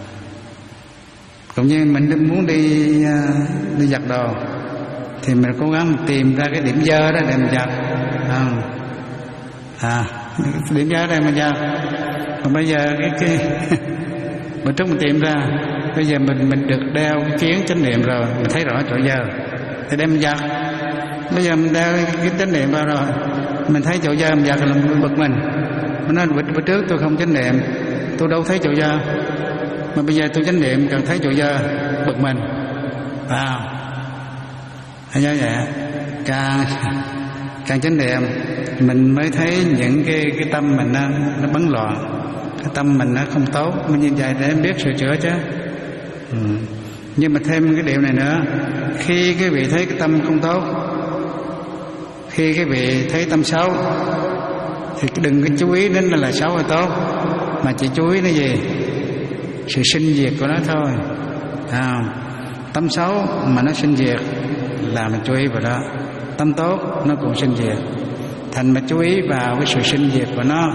Cũng như mình muốn đi đi giặt đồ thì mình cố gắng tìm ra cái điểm dơ đó để mình giặt, à, à điểm dơ đây mình giặt. Còn bây giờ cái cái Bữa trước mình tìm ra, bây giờ mình mình được đeo cái kiến chánh niệm rồi, mình thấy rõ chỗ dơ thì đem mình giặt. Bây giờ mình đeo cái chánh niệm vào rồi, mình thấy chỗ dơ mình giặt là mình bực mình. Mình nói bữa trước tôi không chánh niệm, tôi đâu thấy chỗ dơ, mà bây giờ tôi chánh niệm cần thấy chỗ dơ, bực mình. Wow, thấy như vậy. Càng càng chánh niệm mình mới thấy những cái cái tâm mình nó, nó bấn loạn, cái tâm mình nó không tốt. Mình như vậy để biết sửa chữa chứ. Ừ. Nhưng mà thêm cái điều này nữa, khi cái vị thấy cái tâm không tốt, khi cái vị thấy tâm xấu thì đừng có chú ý đến là xấu hay tốt, mà chỉ chú ý nó gì? Sự sinh diệt của nó thôi. À, tâm xấu mà nó sinh diệt là mình chú ý vào đó, tâm tốt nó cũng sinh diệt, thành mà chú ý vào cái sự sinh diệt của nó.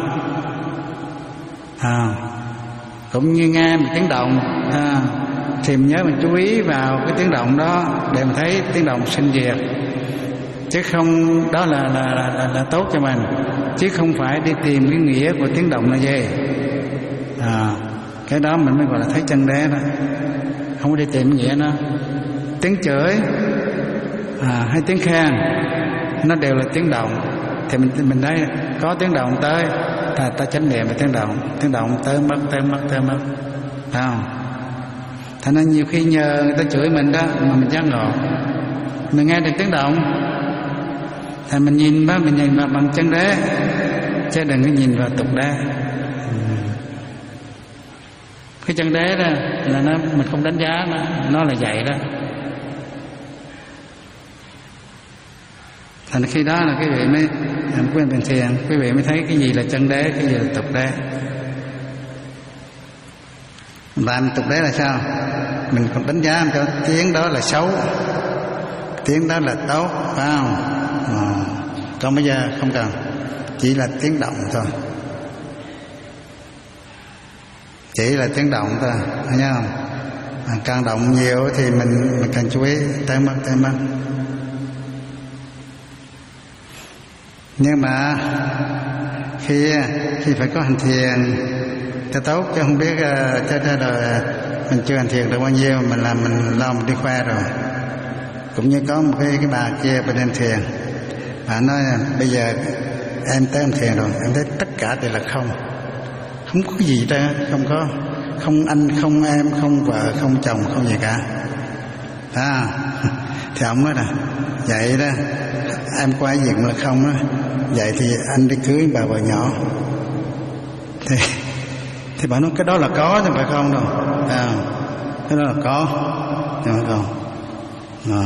À, cũng như nghe một tiếng động, à, thì mình nhớ mình chú ý vào cái tiếng động đó để mình thấy tiếng động sinh diệt, chứ không đó là là, là, là, là tốt cho mình, chứ không phải đi tìm cái nghĩa của tiếng động là gì. À, cái đó mình mới gọi là thấy chân đế đó, không có đi tìm nghĩa nó. Tiếng chửi à, hay tiếng khen nó đều là tiếng động, thì mình mình thấy có tiếng động tới ta, ta chánh niệm về tiếng động, tiếng động tới mất tới mất tới mất, phải không? Thành ra nhiều khi nhờ người ta chửi mình đó mà mình giác ngộ, mình nghe được tiếng động thì mình nhìn vào, mình nhìn vào bằng chân đế, chứ đừng có nhìn vào tục đế. Cái chân đế đó là nó mình không đánh giá nó, nó là vậy đó. Thành khi đó là quý vị mới quên bình thiền, quý vị mới thấy cái gì là chân đế, cái gì là tục đế. Làm tục đế là sao? Mình còn đánh giá cho tiếng đó là xấu, tiếng đó là tốt, phải không? À, còn bây giờ không cần, chỉ là tiếng động thôi, chỉ là tiếng động thôi, thấy không? À, càng động nhiều thì mình mình càng chú ý tới mất tới mất. Nhưng mà khi khi phải có hành thiền cho tốt, chứ không biết uh, cho ra đời mình chưa hành thiền được bao nhiêu, mình làm mình lo mình đi khoe rồi. Cũng như có một cái cái bà kia bên hành thiền, bà nói bây giờ em tới hành thiền rồi, em thấy tất cả đều là không, không có gì đó, không có, không anh, không em, không vợ, không chồng, không gì cả. À, thì ông nói là vậy đó, em qua diện là không đó, vậy thì anh đi cưới bà vợ nhỏ. Thì thì bà nói cái đó là có chứ phải không đâu. À, cái đó là có chứ phải không. À,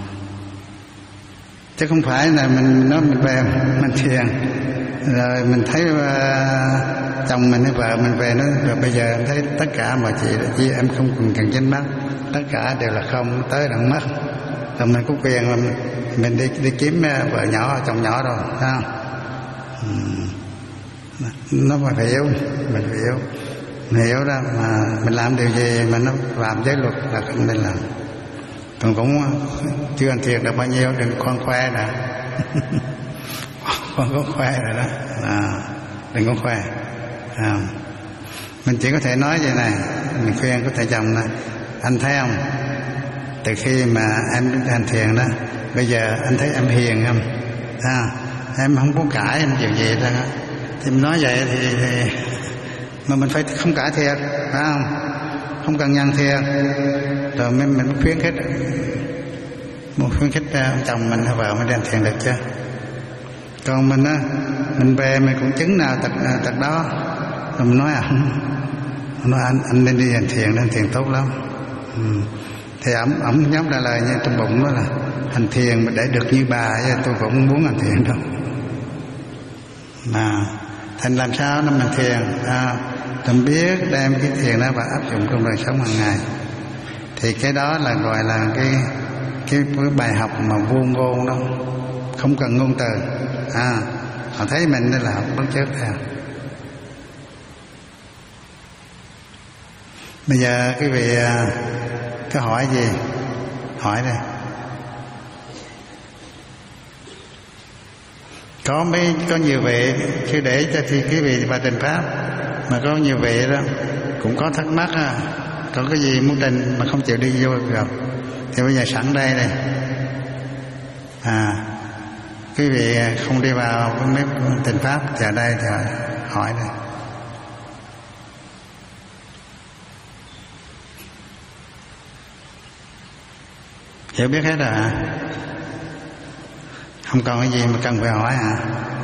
chứ không phải là mình nói mình về mình thiền rồi mình thấy uh, chồng mình hay vợ mình về nó rồi bây giờ em thấy tất cả mọi chuyện chỉ em không cần cần chánh mắt, tất cả đều là không, tới đặng mất rồi mình có quyền là mình, mình đi đi kiếm vợ nhỏ chồng nhỏ rồi, thấy không? Uhm. Nó phải hiểu, mình phải hiểu, mình hiểu đó, mà mình làm điều gì mà nó làm giới luật là không nên làm. Còn cũng chưa hành thiền được bao nhiêu, đừng khoan khoe nè. Khoan có khoe rồi đó, à, đừng có khoe. À, mình chỉ có thể nói vậy này, mình khuyên có thể chồng này, anh thấy không, từ khi mà em đến hành thiền đó, bây giờ anh thấy em hiền không? À, em không có cãi em chuyện gì đó. Thì mình nói vậy thì, thì mà mình phải không cãi thiệt, phải không? Không cần nhăn thiệt, rồi mình mình khuyến khích, một khuyến khích ông chồng mình hay vợ mình đem thiền được chứ. Còn mình á, mình về mình cũng chứng nào tật tật đó, rồi mình nói anh, nói anh anh nên đi hành thiền, hành thiền tốt lắm. Ừ. Thì ổng ổng nhắm ra lời như trong bụng đó là hành thiền mà để được như bà, tôi cũng không muốn hành thiền đâu. Mà thành làm sao nó mình thiền, à, mình biết đem cái thiền đó và áp dụng trong đời sống hàng ngày, thì cái đó là gọi là cái cái, cái bài học mà vô ngôn đó, không cần ngôn từ. À, họ thấy mình đây là học bắt chước theo. Bây giờ cái vị có hỏi gì hỏi đây. Có mấy có nhiều vị, chứ để cho thì cái vị bà Trình Pháp mà có nhiều vị đó cũng có thắc mắc á, có cái gì muốn trình mà không chịu đi vô gặp, thì bây giờ sẵn đây đây, à quý vị không đi vào cái mấy trình pháp giờ đây thì hỏi đây. Hiểu biết hết rồi hả? Không còn cái gì mà cần phải hỏi hả?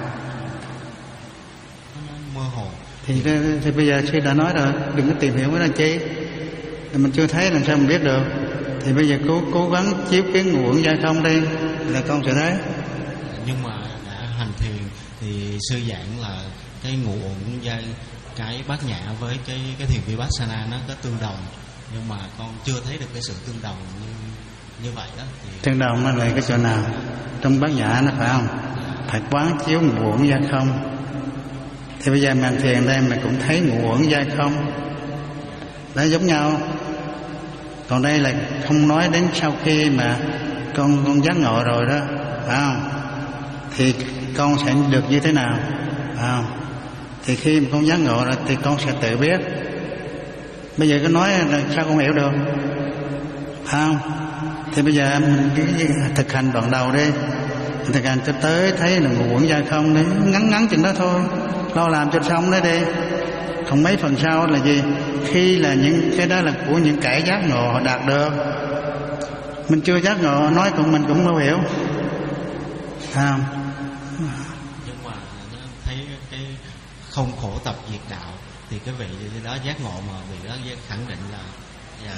Mơ hồ. Thì, thì bây giờ sư đã nói rồi, đừng có tìm hiểu cái đó chi, mình chưa thấy làm sao mình biết được. Thì bây giờ cố cố gắng chiếu kiến ngũ uẩn giai không đi là con sẽ thấy. Nhưng mà đã hành thiền thì sư giảng là cái ngũ uẩn giai, cái bát nhã với cái cái thiền vipassana nó có tương đồng, nhưng mà con chưa thấy được cái sự tương đồng như như vậy đó. Thì tương đồng nó là cái chỗ nào? Trong bát nhã nó phải không? Phải quán chiếu ngũ uẩn giai không. Thì bây giờ mình thiền đây mình cũng thấy ngũ uẩn giai không, nó giống nhau. Còn đây là không nói đến sau khi mà con con giác ngộ rồi đó, phải không? Thì con sẽ được như thế nào, phải không? Thì khi mà con giác ngộ rồi thì con sẽ tự biết. Bây giờ có nói là sao con hiểu được, phải không? Thì bây giờ mình cứ thực hành đoạn đầu đi, thực hành cho tới thấy là ngũ uẩn giai không đấy, ngắn ngắn chừng đó thôi, lo làm cho xong đấy đi. Còn mấy phần sau là gì? Khi là những cái đó là của những kẻ giác ngộ họ đạt được, mình chưa giác ngộ nói cùng mình cũng không hiểu, à. Nhưng mà nó thấy cái không khổ tập diệt đạo thì cái vị đó giác ngộ, mà vị đó khẳng định là yeah. ừ.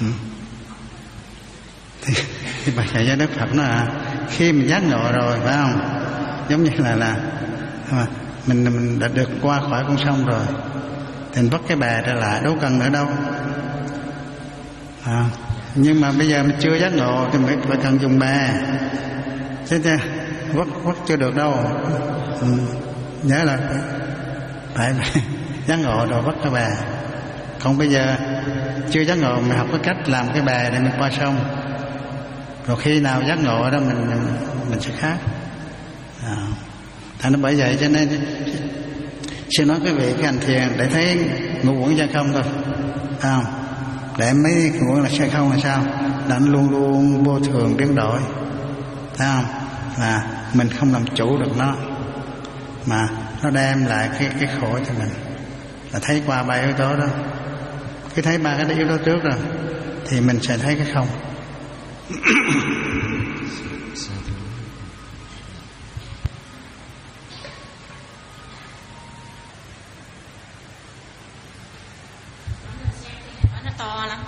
thì, thì bà dạy Đức Phật nó là khi mình giác ngộ rồi, phải không? Giống như là là mình mình đã được qua khỏi con sông rồi thì mình vất cái bè trở lại, đâu cần nữa đâu, à. Nhưng mà bây giờ mình chưa giác ngộ thì mình phải cần dùng bè, chứ chứ vất vất chưa được đâu. ừ. Nhớ là phải giác ngộ rồi vất cái bè. Còn bây giờ chưa giác ngộ mình học cái cách làm cái bè để mình qua sông, rồi khi nào giác ngộ đó mình mình, mình sẽ khác, à. Thành nó bởi vậy cho nên sư nói quý vị cái hành thiền để thấy ngũ uẩn giai không thôi, phải không? Để mấy ngũ uẩn là giai không là sao? Là nó luôn luôn vô thường biến đổi, phải không? Là mình không làm chủ được nó, mà nó đem lại cái cái khổ cho mình. Là thấy qua ba yếu tố đó, cứ thấy ba cái yếu tố trước rồi thì mình sẽ thấy cái không. To lắm.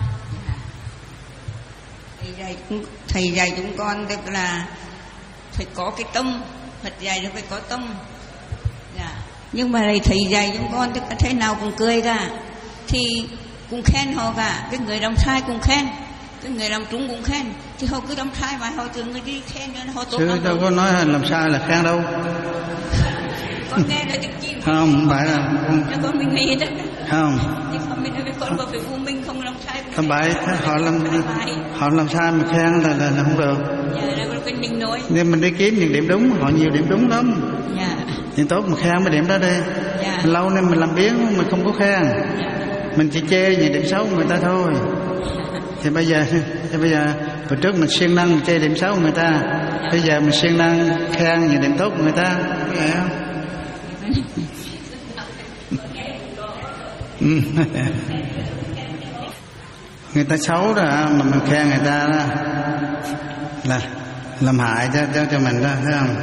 Thầy dạy chúng, thầy dạy chúng con tức là phải có cái tâm, Phật dạy nó phải có tâm. Dạ. Nhưng mà thầy dạy chúng con tức là thế nào cũng cười cả, thì cũng khen họ cả, cái người làm sai cũng khen, cái người làm trúng cũng khen, thì họ cứ làm sai mà họ tưởng người đi khen cho họ tốt. Chứ đâu có nói làm sai là khen đâu. Con nghe là tiếng chim. Không, không phải là con... Cho con mình nghĩ đó. Không. Nhưng mà mình nói với con phải vô minh không làm sai. Không phải, họ làm họ làm sai mà khen là, là, là không được. Dạ, là con kênh mình nói. Nên mình đi kiếm những điểm đúng, họ nhiều điểm đúng lắm. Dạ. Nhưng tốt mà khen mấy điểm đó đi. Dạ. Lâu nên mình làm biếng, mình không có khen. Dạ. Mình chỉ chê những điểm xấu của người ta thôi. Thì bây giờ, thì bây giờ hồi trước mình siêng năng chê điểm xấu của người ta, bây giờ mình siêng năng khen những điểm tốt của người ta, nghe không? Người ta xấu đó mà mình khen người ta đó là làm hại cho cho, cho mình đó, thấy không?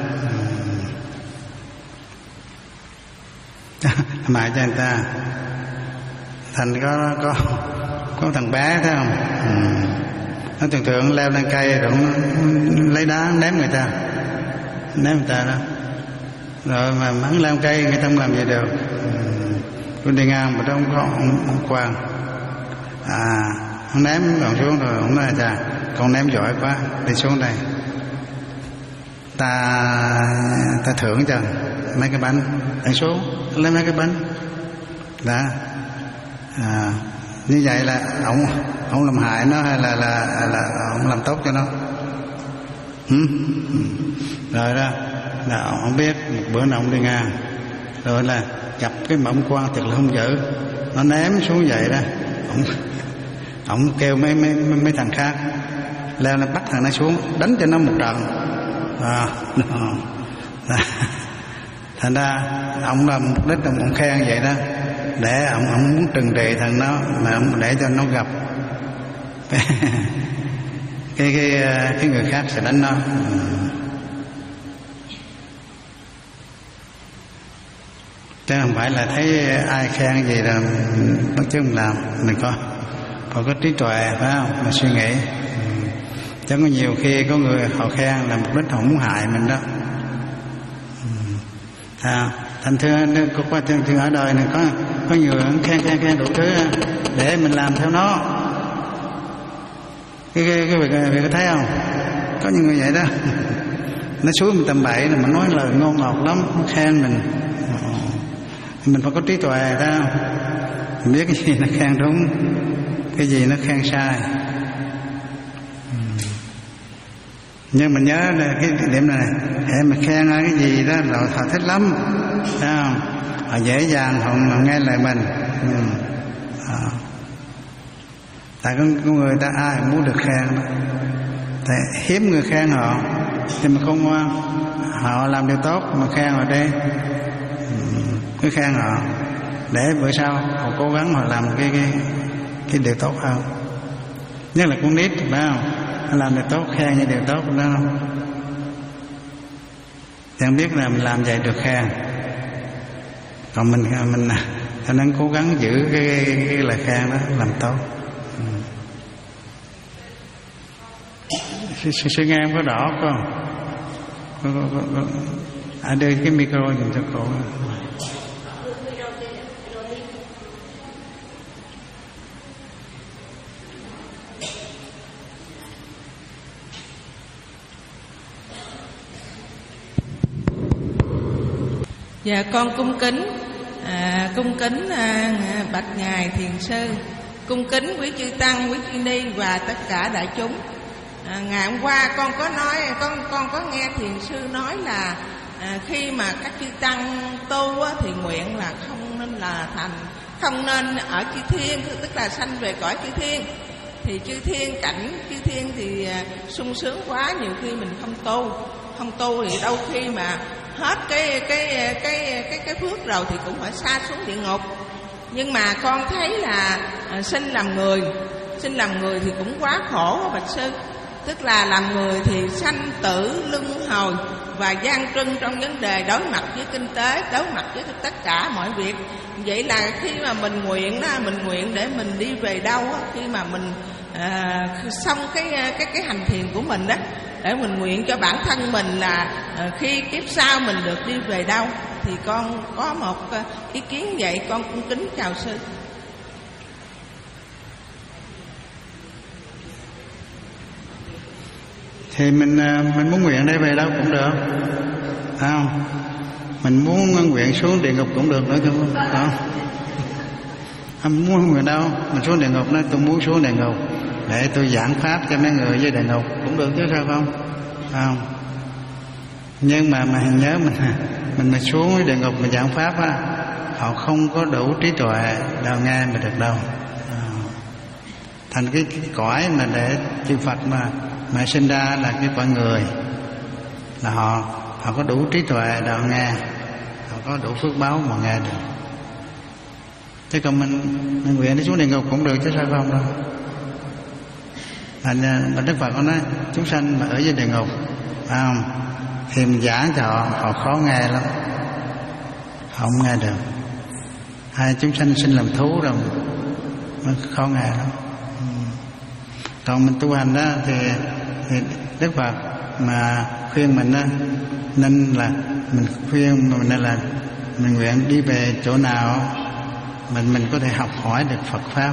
Làm hại cho người ta. Thành có có có thằng bé thấy không? Ừ. Nó thường thường leo lên cây rồi nó lấy đá ném người ta, ném người ta đó. Rồi mà mắng leo cây người ta không làm gì được. Tôi đi ngang mà đó không có ông, ông Quang, à ông ném còn xuống rồi ông nói là con ném giỏi quá, đi xuống đây ta ta thưởng cho mấy cái bánh, đánh xuống lấy mấy cái bánh đó, à, như vậy là ông ông làm hại nó hay là là là ông làm tốt cho nó? ừ? Rồi đó là ông biết một bữa nào ông đi ngang rồi là gặp cái mộng Quan thật là hung dữ, nó ném xuống vậy đó, ông ông kêu mấy mấy mấy thằng khác leo lên bắt thằng nó xuống, đánh cho nó một trận. À, thành ra ông làm mục đích ông khen vậy đó, để ông ông muốn trừng trị thằng nó, mà ông để cho nó gặp cái cái cái người khác sẽ đánh nó. Chứ không phải là thấy ai khen gì là bắt chước mình làm. Mình có phải có trí tuệ, phải không, mà suy nghĩ. Chứ có nhiều khi có người họ khen là mục đích họ muốn hại mình đó. À, thành thưa có qua thường thường ở đời này có có nhiều người khen khen khen đủ thứ để mình làm theo nó. Cái cái, cái việc này có thấy không? Có những người vậy đó. Nó suối mình tầm bậy mà nói lời ngon ngọt lắm, nó khen mình. Mình phải có trí tuệ đó, mình biết cái gì nó khen đúng, cái gì nó khen sai. Nhưng mình nhớ là cái điểm này, hệ mà khen cái gì đó là họ thích lắm, thấy không? Họ dễ dàng họ nghe lời mình. Ừ. À. Tại có, có người ta ai muốn được khen đó. Tại hiếm người khen họ, nhưng mà không ngoan, họ làm điều tốt mà khen họ đi. Ừ. Cứ khen họ để bữa sau họ cố gắng họ làm cái cái cái điều tốt hơn. Nhất là con nít, phải không? Nó làm điều tốt, khen như điều tốt đó không? Chẳng biết là mình làm vậy được khen. Còn mình mình phải nên cố gắng giữ cái, cái, cái lời khen đó, làm tốt. Ừ. Sư, sư nghe em có đỏ không? Có, có, có, có. À, đưa cái micro dùm cho cô. Dạ con cung kính à, cung kính à, bạch ngài thiền sư, cung kính quý chư tăng, quý chư ni và tất cả đại chúng. À, ngày hôm qua con có nói, con con có nghe thiền sư nói là à, khi mà các chư tăng tu á, thì nguyện là không nên là thành, không nên ở chư thiên, tức là sanh về cõi chư thiên. Thì chư thiên cảnh chư thiên thì à, sung sướng quá, nhiều khi mình không tu, không tu thì đôi khi mà hết cái cái cái cái cái phước rồi thì cũng phải sa xuống địa ngục. Nhưng mà con thấy là à, sinh làm người, sinh làm người thì cũng quá khổ bạch sư. Tức là làm người thì sanh tử luân hồi và gian truân trong vấn đề đối mặt với kinh tế, đối mặt với tất cả mọi việc. Vậy là khi mà mình nguyện đó, mình nguyện để mình đi về đâu đó, khi mà mình à, xong cái cái cái hành thiền của mình đó, để mình nguyện cho bản thân mình là à, khi kiếp sau mình được đi về đâu. Thì con có một à, ý kiến vậy, con cung kính chào sư. Thì mình mình muốn nguyện đây về đâu cũng được, phải không? Mình muốn nguyện xuống địa ngục cũng được nữa, không? Không? Mình muốn nguyện đâu, mình xuống địa ngục, nói tôi muốn xuống địa ngục để tôi giảng pháp cho mấy người dưới địa ngục cũng được chứ sao không? Không. Nhưng mà mình nhớ mình mình mà xuống địa ngục mà giảng pháp á, họ không có đủ trí tuệ đâu nghe mà được đâu. Thành cái, cái cõi mà để chư Phật mà mà sinh ra là cái cõi người, là họ họ có đủ trí tuệ để họ nghe, họ có đủ phước báo mà nghe được. Chứ còn mình, mình nguyện đi xuống địa ngục cũng được chứ sao không đâu. Thành mà Đức Phật có nói chúng sanh mà ở dưới địa ngục, phải không? Thì mình giảng cho họ, họ khó nghe lắm, họ không nghe được. Hai chúng sanh sinh làm thú rồi nó khó nghe lắm. Còn mình tu hành đó thì, thì Đức Phật mà khuyên mình đó, nên là mình khuyên mình nên là mình nguyện đi về chỗ nào mình mình có thể học hỏi được Phật pháp.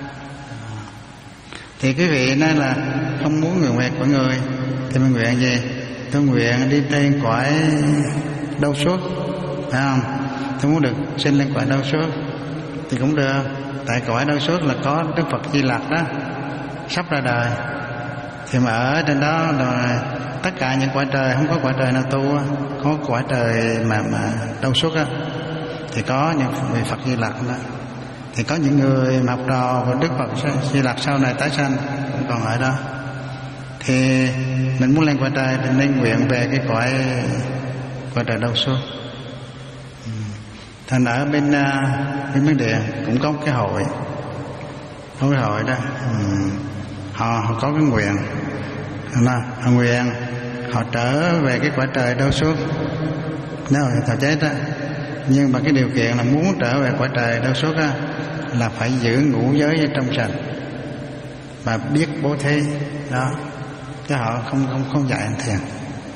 Thì quý vị nói là không muốn nguyện về của người thì mình nguyện gì? Tôi nguyện đi trên cõi đâu suốt, phải không? Tôi muốn được sinh lên cõi đâu suốt thì cũng được. Tại cõi đâu suốt là có Đức Phật Di Lặc đó sắp ra đời. Thì mà ở trên đó là tất cả những cõi trời, không có cõi trời nào tu, có cõi trời mà mà đâu suốt á, thì có những vị Phật Di Lặc đó. Thì có những người học trò của Đức Phật Di Lặc sau này tái sanh cũng còn ở đó. Thì mình muốn lên cõi trời thì nên nguyện về cái cõi cõi trời đâu suốt. Thành ở bên bên Miến Điện cũng có cái hội, có cái hội đó. Họ họ có cái nguyện là họ nguyện họ trở về cái cõi trời đâu suốt. Nếu họ chết đó, nhưng mà cái điều kiện là muốn trở về cõi trời đâu suốt đó, là phải giữ ngũ giới trong sạch và biết bố thí đó, chứ họ không không không dạy hành thiền.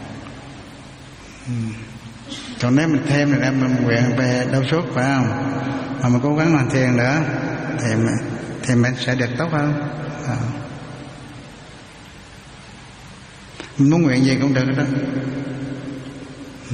Còn nếu mình thêm thì em mình nguyện về đâu suốt phải không, mà mình cố gắng hành thiền nữa thì thì mình sẽ được tốt hơn. À. Mình muốn nguyện gì cũng được đó. Ừ.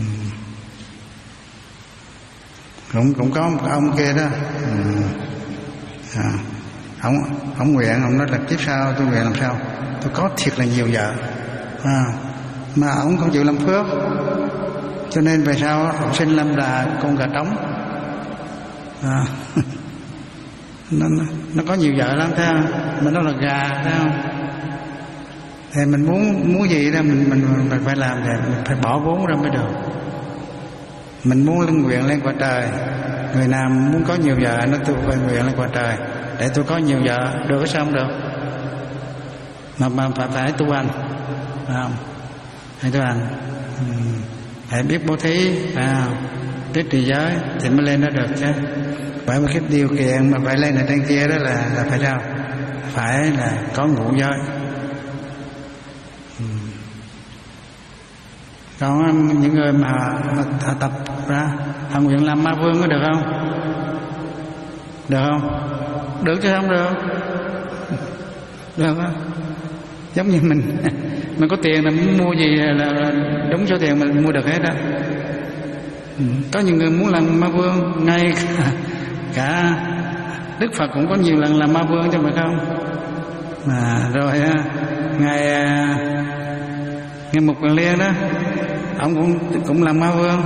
cũng cũng có một ông kia đó. Ừ. À. ông ông nguyện, ông nói là kiếp sau tôi nguyện làm sao tôi có thiệt là nhiều vợ, à. mà ông không chịu làm phước, cho nên về sau ông sinh lâm là con gà trống. À. nó, nó có nhiều vợ lắm thấy không, mà nó là gà thấy không. Thì mình muốn muốn gì đó mình mình mình phải làm, thì mình phải bỏ vốn ra mới được. Mình muốn linh nguyện lên cõi trời, người nào muốn có nhiều vợ nó tôi phải nguyện lên cõi trời để tôi có nhiều vợ, được sao không được, mà mà phải phải tu hành, không phải tu hành, phải biết bố thí, phải không, biết trì giới thì mới lên đó được chứ. Bởi vì cái điều kiện mà phải lên ở trên kia đó là là phải sao, phải là có ngũ giới. Còn những người mà, mà tập ra họ nguyện làm ma vương có được không? Được không? Được chứ không được? Được không? Giống như mình mình có tiền là muốn mua gì là, là đúng số tiền mình mua được hết đó. Có những người muốn làm ma vương, ngay cả, cả Đức Phật cũng có nhiều lần làm ma vương chứ phải không? Mà rồi ngài ngài Mục Kiền Liên đó, ông cũng cũng làm ma vương.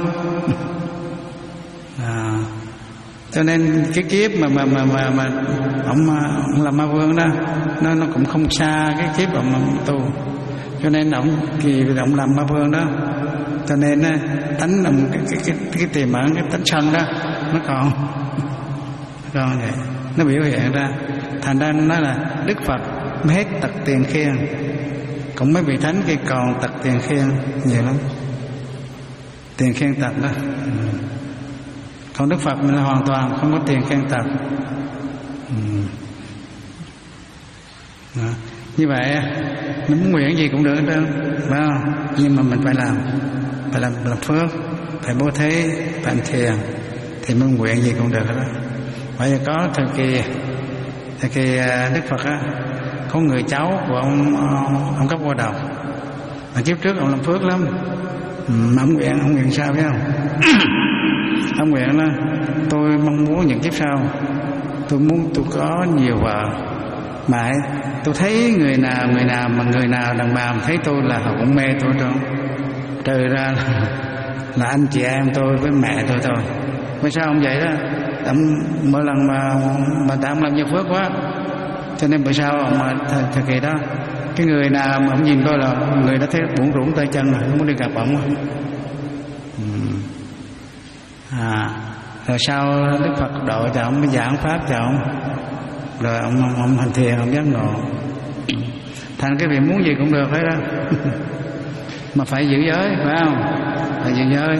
À, cho nên cái kiếp mà mà mà mà, mà ông, ông làm ma vương đó, nó nó cũng không xa cái kiếp ông tu. Cho nên ông kỳ ông làm ma vương đó, cho nên tánh ông cái cái cái, cái tiềm ẩn cái tánh sân đó nó còn nó còn vậy, nó biểu hiện ra. Thành ra nó là Đức Phật mới hết tật tiền khiên, cũng mấy vị thánh kia còn tật tiền khiên nhiều lắm, tiền khiên tật đó. Ừ. Còn Đức Phật mình là hoàn toàn không có tiền khiên tật. Ừ. Đó. Như vậy mình muốn nguyện gì cũng được hết trơn, phải không? Nhưng mà mình phải làm, phải làm, làm phước, phải bố thí, phải hành thiền, thì mình nguyện gì cũng được hết đó. Bây giờ có thời kỳ thời kỳ Đức Phật á, có người cháu của ông ông, ông Cấp Cô Độc, mà kiếp trước ông làm phước lắm. Mà ông nguyện, ông nguyện sao biết không? Ông nguyện là tôi mong muốn những kiếp sau tôi muốn tôi có nhiều vợ, mà tôi thấy người nào người nào mà người nào đàn bà mà thấy tôi là họ cũng mê tôi đâu, trừ ra là, là anh chị em tôi với mẹ tôi thôi. Vì sao ông vậy đó? Ông mỗi lần mà mà ta ông làm nhiều phước quá, cho nên bởi sao mà thời, thời kỳ đó cái người nào mà ông nhìn tôi là người đã thấy bủn rủn tay chân rồi, không muốn đi gặp ông. À, rồi sau Đức Phật độ cho ông, mới giảng pháp cho ông, rồi ông, ông, ông hành thiền, ông giác ngộ. Thành cái việc muốn gì cũng được hết đó. Mà phải giữ giới, phải không? Phải giữ giới,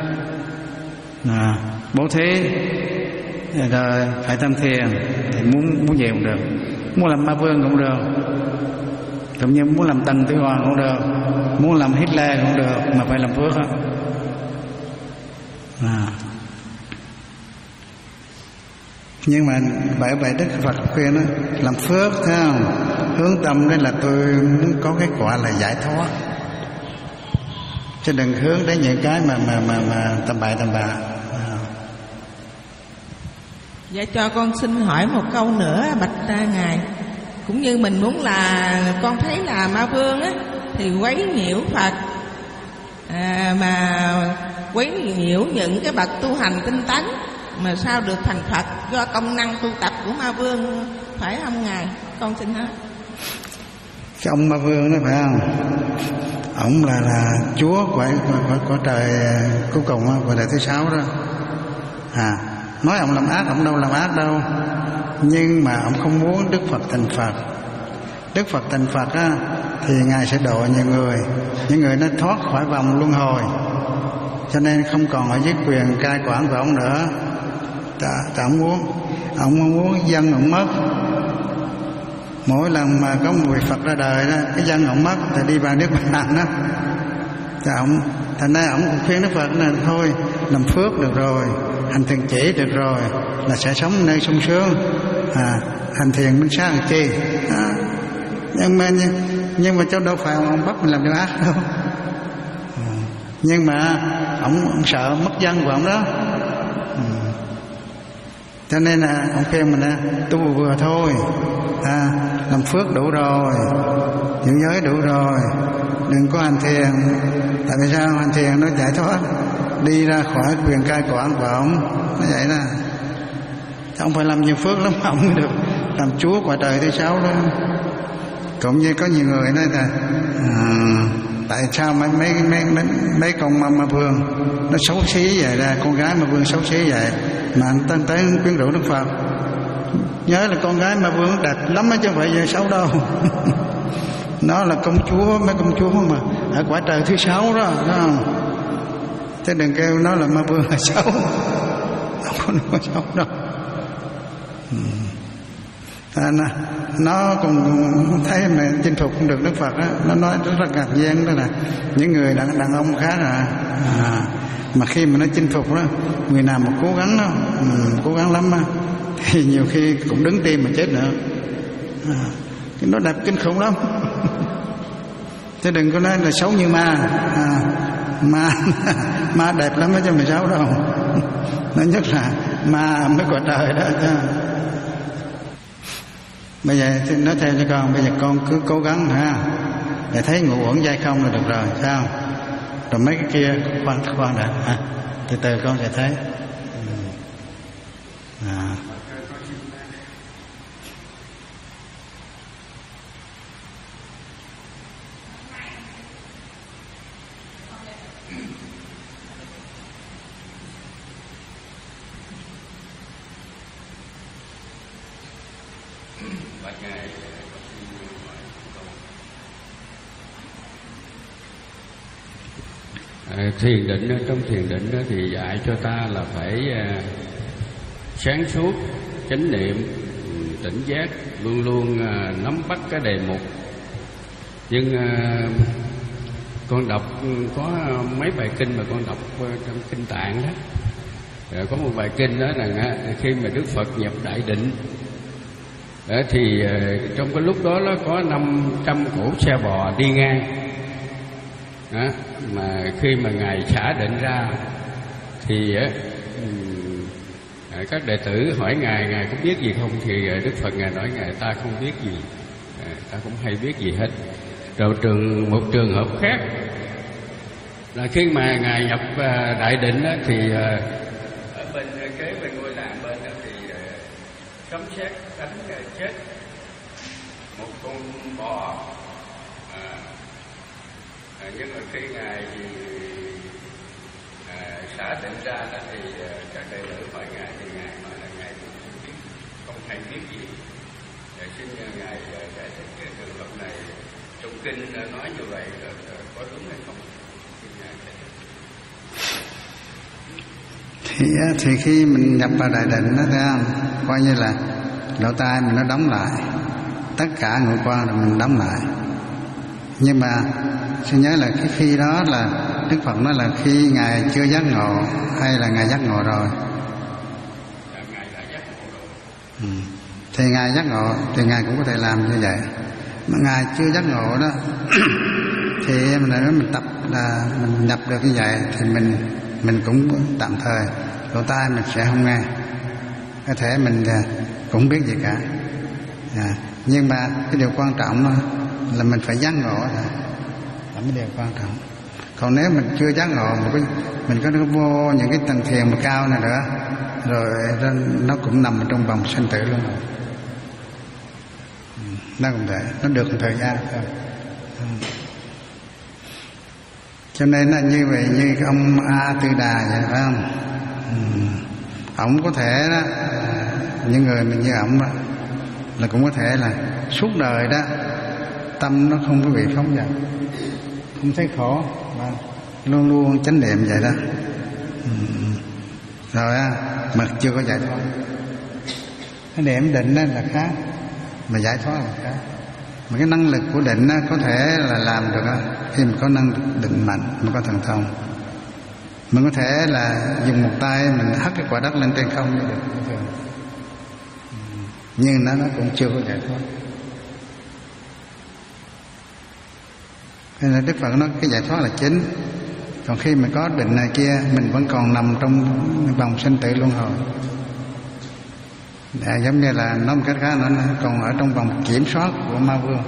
à, bố thí, rồi phải tâm thiền, thì muốn muốn gì cũng được. Muốn làm ma vương cũng được, cũng như muốn làm Tần Tử Hoàng cũng được, muốn làm Hitler cũng được, mà phải làm phước đó. À. Nhưng mà bởi vậy Đức Phật khuyên đó, làm phước thấy không? Hướng tâm đây là tôi muốn có cái quả là giải thoát, chứ đừng hướng đến những cái mà mà mà mà tầm bậy tầm bạ. À. Dạ cho con xin hỏi một câu nữa bạch ra ngài. Cũng như mình muốn là con thấy là ma vương á thì quấy nhiễu Phật, à, mà quấy nhiễu những cái bậc tu hành tinh tấn, mà sao được thành Phật do công năng tu tập của Ma Vương, phải không Ngài? Con xin hết. Cái ông Ma Vương đó phải không? Ông là là Chúa của của, của trời cuối cùng, của đời thứ sáu đó. À, nói ông làm ác, ông đâu làm ác đâu. Nhưng mà ông không muốn Đức Phật thành Phật. Đức Phật thành Phật á, thì Ngài sẽ độ nhiều người, những người nó thoát khỏi vòng luân hồi, cho nên không còn ở dưới quyền cai quản của ông nữa. Tại ông muốn, ông không muốn dân ông mất. Mỗi lần mà có một vị Phật ra đời đó, cái dân ông mất thì đi vào nước bàn đó. Thì ông, thành ra ông cũng khuyên Đức Phật là thôi làm phước được rồi, hành thiền chỉ được rồi, là sẽ sống nơi sung sướng. À, hành thiền minh sát làm chi? À, nhưng mà nhưng mà cháu đâu phải ông bắt mình làm điều ác đâu. À, nhưng mà ông, ông sợ mất dân của ông đó. À, cho nên là ông khuyên mình là tu vừa thôi, à, làm phước đủ rồi, giữ giới đủ rồi, đừng có hành thiền. Tại vì sao? Hành thiền nó giải thoát, đi ra khỏi quyền cai quản của ông. Nó vậy đó. Ông phải làm nhiều phước lắm ông mới được làm Chúa quả trời thứ sáu đó. Cũng như có nhiều người nói là à, tại sao mấy mấy mấy mấy, mấy con ma, ma vương nó xấu xí vậy ra, con gái Ma Vương xấu xí vậy mà anh tới tới quyến rũ Đức Phật. Nhớ là con gái Ma Vương đẹp lắm chứ không phải giờ xấu đâu. Nó là công chúa, mấy công chúa mà ở quả trời thứ sáu đó, đó không? Chứ đừng kêu nó là Ma Vương là xấu. Không có xấu đâu. À, nó, nó cũng thấy mà chinh phục không được Đức Phật đó. Nó nói rất là ngạc nhiên đó là những người đàn, đàn ông khác à, à mà khi mà nó chinh phục đó, người nào mà cố gắng đó, cố gắng lắm đó, thì nhiều khi cũng đứng tim mà chết nữa. À, nó đẹp kinh khủng lắm. Chứ đừng có nói là xấu như ma. À, ma ma đẹp lắm chứ mà xấu đâu. Nó nhất là ma mới quả trời đó chứ. Bây giờ nói theo cho con, bây giờ con cứ cố gắng ha, để thấy ngủ ổn dai không là được rồi, sao? Rồi mấy cái kia khoan khoan đã, à, từ từ con sẽ thấy. À. Thiền định, trong thiền định thì dạy cho ta là phải sáng suốt, chánh niệm, tỉnh giác, luôn luôn nắm bắt cái đề mục. Nhưng con đọc có mấy bài kinh mà con đọc trong kinh Tạng đó, có một bài kinh đó là khi mà Đức Phật nhập đại định thì trong cái lúc đó nó có năm trăm cỗ xe bò đi ngang. Đó, mà khi mà Ngài xả định ra thì uh, các đệ tử hỏi Ngài, Ngài có biết gì không? Thì Đức Phật Ngài nói Ngài ta không biết gì, uh, ta cũng hay biết gì hết. Rồi trường một trường hợp khác là khi mà Ngài nhập uh, đại định đó, thì uh, ở bên kế bên ngôi làng bên đó thì uh, sấm sét đánh uh, chết một con bò. À, nhưng mà khi Ngài à, xả định ra đó thì à, các đệ tử hỏi Ngài thì Ngài nói là Ngài cũng không biết, không hay biết gì. Để xin Ngài giải thích cái trường hợp này trong kinh nói như vậy là, là có đúng hay không? Xin Ngài giải thích. Thì, thì khi mình nhập vào đại định đó, thấy không? Coi như là lỗ tai mình nó đóng lại, tất cả ngũ quan là mình đóng lại. Nhưng mà xin nhớ là cái khi đó là Đức Phật nói là khi Ngài chưa giác ngộ hay là Ngài giác ngộ rồi? Ừ. Thì Ngài giác ngộ thì Ngài cũng có thể làm như vậy. Mà Ngài chưa giác ngộ đó thì mình nói mình tập là mình nhập được như vậy thì mình mình cũng tạm thời lỗ tai mình sẽ không nghe, có thể mình cũng biết gì cả. À, nhưng mà cái điều quan trọng đó là mình phải giác ngộ, là mới điều quan trọng. Còn nếu mình chưa giác ngộ, mình có, mình có vô những cái tầng thiền mà cao này nữa, rồi nó cũng nằm trong vòng sanh tử luôn rồi. Nó cũng thể, nó được một thời gian thôi. Cho nên là như vậy, như ông A Tư Đà vậy phải không? Ông có thể đó, những người mình như ông đó, là cũng có thể là suốt đời đó tâm nó không có bị phóng dật, không thấy khổ, mà luôn luôn chánh niệm vậy đó. Rồi á, mà chưa có giải thoát. Cái niệm định đó là khác, mà giải thoát là khác. Mà cái năng lực của định đó có thể là làm được đó, khi mà có năng lực định mạnh, mà có thần thông. Mình có thể là dùng một tay mình hất cái quả đất lên trên không như được, nhưng nó nó cũng chưa có giải thoát. Nên là Đức Phật nói cái giải thoát là chính. Còn khi mình có định này kia, mình vẫn còn nằm trong vòng sinh tử luân hồi. À, giống như là nói một cách khác, nó còn ở trong vòng kiểm soát của ma vương.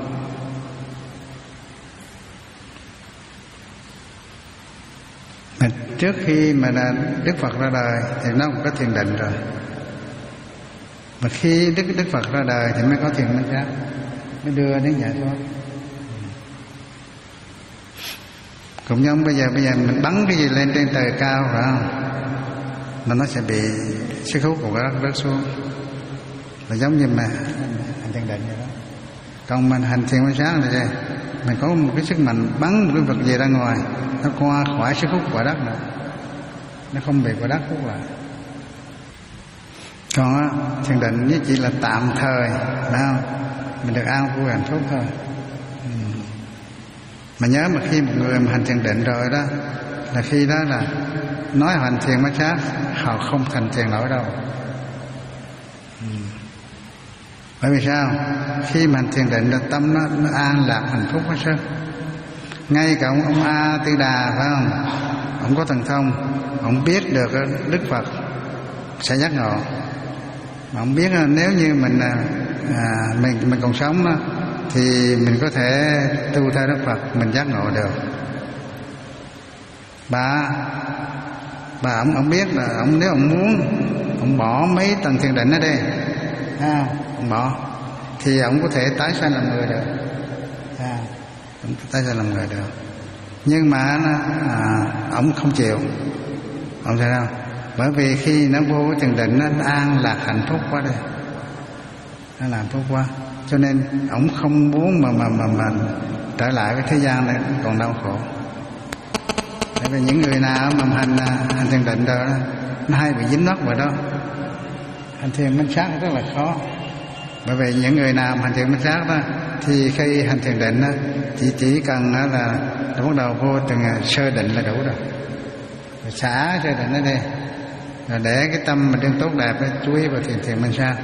Mà trước khi mà là Đức Phật ra đời thì nó cũng có thiền định rồi. Mà khi Đức Đức Phật ra đời thì mới có thiền minh sát, mới đưa đến giải thoát. Cũng giống bây giờ bây giờ mình bắn cái gì lên trên trời cao phải không? Mà nó sẽ bị sức hút của cái đất rớt xuống. Là giống như mà hành thiền định vậy đó. Còn mình hành thiền minh sát là gì? Mình có một cái sức mạnh bắn một cái vật gì ra ngoài, nó qua khỏi sức hút của đất nữa, nó không bị quả đất hút lại. Còn á, thiền định với chỉ là tạm thời, phải không? Mình được an vui hạnh phúc thôi. Ừ. Mà nhớ mà khi một người mà hành thiền định rồi đó, là khi đó là nói hành thiền mới sát, họ không thành thiền nổi đâu. Ừ. Bởi vì sao? Khi mà hành thiền định là tâm nó, nó an lạc hạnh phúc hết sức. Ngay cả ông, ông A Tư Đà phải không? Ông có thần thông, ông biết được Đức Phật sẽ giác ngộ. Mà ông biết nếu như mình à, mình mình còn sống đó, thì mình có thể tu theo Đức Phật, mình giác ngộ được. Bà bà ông ông biết là ông nếu ông muốn ông bỏ mấy tầng thiền định ở đây, à, ông bỏ thì ông có thể tái sanh làm người được. À, ông tái sanh làm người được. Nhưng mà à, ông không chịu. Ông thấy không? Bởi vì khi nó vô cái thiền định, nó an lạc hạnh phúc quá đây, nó làm phúc quá, cho nên ổng không muốn mà mà mà mà trở lại cái thế gian này còn đau khổ. Tại vì những người nào mà hành hành thiền định rồi đó, nó hay bị dính mắc vào đó. Hành thiền minh sát rất là khó. Bởi vì những người nào mà hành thiền minh sát đó, thì khi hành thiền định đó, chỉ chỉ cần đó là bắt đầu vô từng sơ định là đủ rồi. Rồi xả sơ định ở đây, rồi để cái tâm mình đương tốt đẹp ấy, chú ý vào thiền thiền minh sát.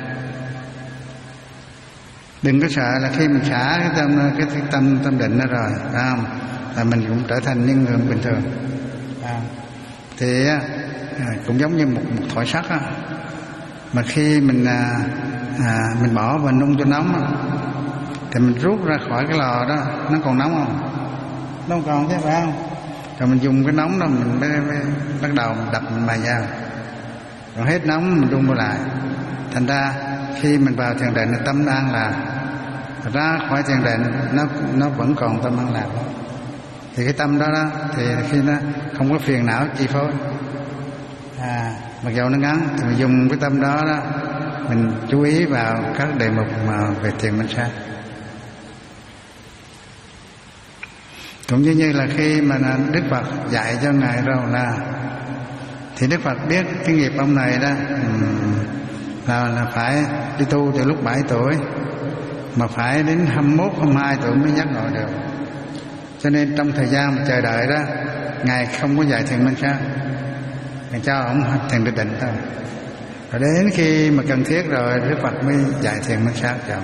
Đừng có sợ là khi mình xả cái tâm cái, cái tâm tâm định đó rồi, phải không? Là mình cũng trở thành những người bình thường. À, thì à, cũng giống như một một thỏi sắt á, mà khi mình à, à, mình bỏ vào nung cho nóng á, thì mình rút ra khỏi cái lò đó, nó còn nóng không? Nó không còn chứ, phải không? Rồi mình dùng cái nóng đó mình mới, mới bắt đầu mình đập mình mài dao, rồi hết nóng mình đun vô lại. Thành ra khi mình vào thiền định là tâm an lạc, ra khỏi thiền định nó nó vẫn còn tâm an lạc đó. Thì cái tâm đó đó thì khi nó không có phiền não chi phối, à, mặc dù nó ngắn thì mình dùng cái tâm đó đó, mình chú ý vào các đề mục mà về thiền minh sát. Cũng như như là khi mà Đức Phật dạy cho ngài rồi là, thì Đức Phật biết cái nghiệp ông này đó là, là phải đi tu từ lúc bảy tuổi, mà phải đến hai mươi mốt, hai mươi hai tuổi mới giác ngộ được. Cho nên trong thời gian mà chờ đợi đó, ngài không có dạy thiền minh sát, ngài cho ông hành thiền định thôi. Rồi đến khi mà cần thiết rồi, Đức Phật mới dạy thiền minh sát cho ông.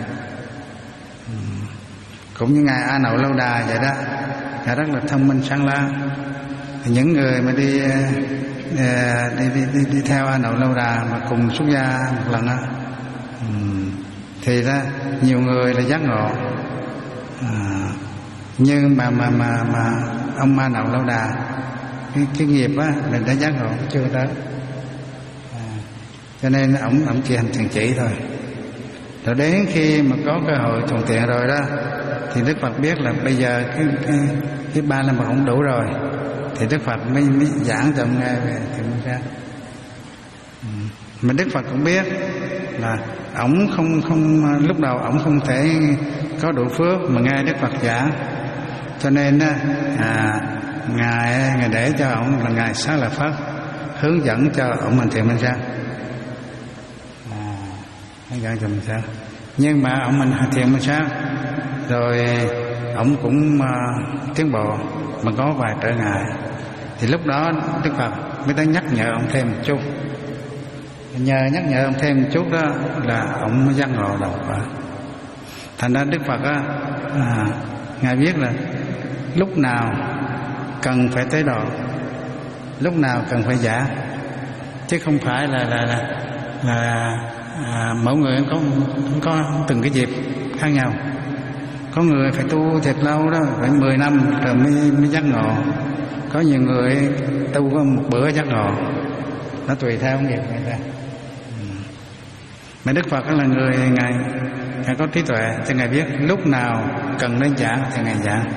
Cũng như ngài A Nậu Lâu Đà vậy đó, ngài rất là thông minh sáng láng. Những người mà đi đi đi đi, đi theo A Nậu Lâu Đà mà cùng xuất gia một lần á, thì đó nhiều người là giác ngộ, à, nhưng mà mà mà mà ông Ma Nậu Lâu Đà, cái, cái nghiệp á mình đã giác ngộ chưa tới, à, cho nên ổng ổng chỉ hành thiền chỉ thôi. Rồi đến khi mà có cơ hội thuận tiện rồi đó thì Đức Phật biết là bây giờ cái cái, cái ba la mật cũng đủ rồi, thì Đức Phật mới, mới giảng cho ông nghe về thiền minh sát. Ừ. Mà Đức Phật cũng biết là ổng không không lúc đầu ổng không thể có đủ phước mà nghe Đức Phật giảng, cho nên à, ngài ngài để cho ổng là ngài Xá Lợi Phất hướng dẫn cho ổng hành thiền minh sát, à, hướng dẫn cho mình sao. Nhưng mà ổng mình hành thiền minh sát rồi ổng cũng uh, tiến bộ mà có vài trở ngại, thì lúc đó Đức Phật mới tới nhắc nhở ông thêm một chút. Nhờ nhắc nhở ông thêm một chút đó là ông mới giác ngộ đầu quả. Thành ra Đức Phật á, à, ngài biết là lúc nào cần phải tế độ, lúc nào cần phải giả, chứ không phải là là là, là à, mỗi người có có từng cái dịp khác nhau. Có người phải tu thiệt lâu đó, phải mười năm rồi mới mới giác ngộ. Có nhiều người tu có một bữa giác ngộ, nó tùy theo nghiệp người ta. Mà Đức Phật là người ngài, ngài có trí tuệ, cho ngài biết lúc nào cần đến giảng thì ngài giảng.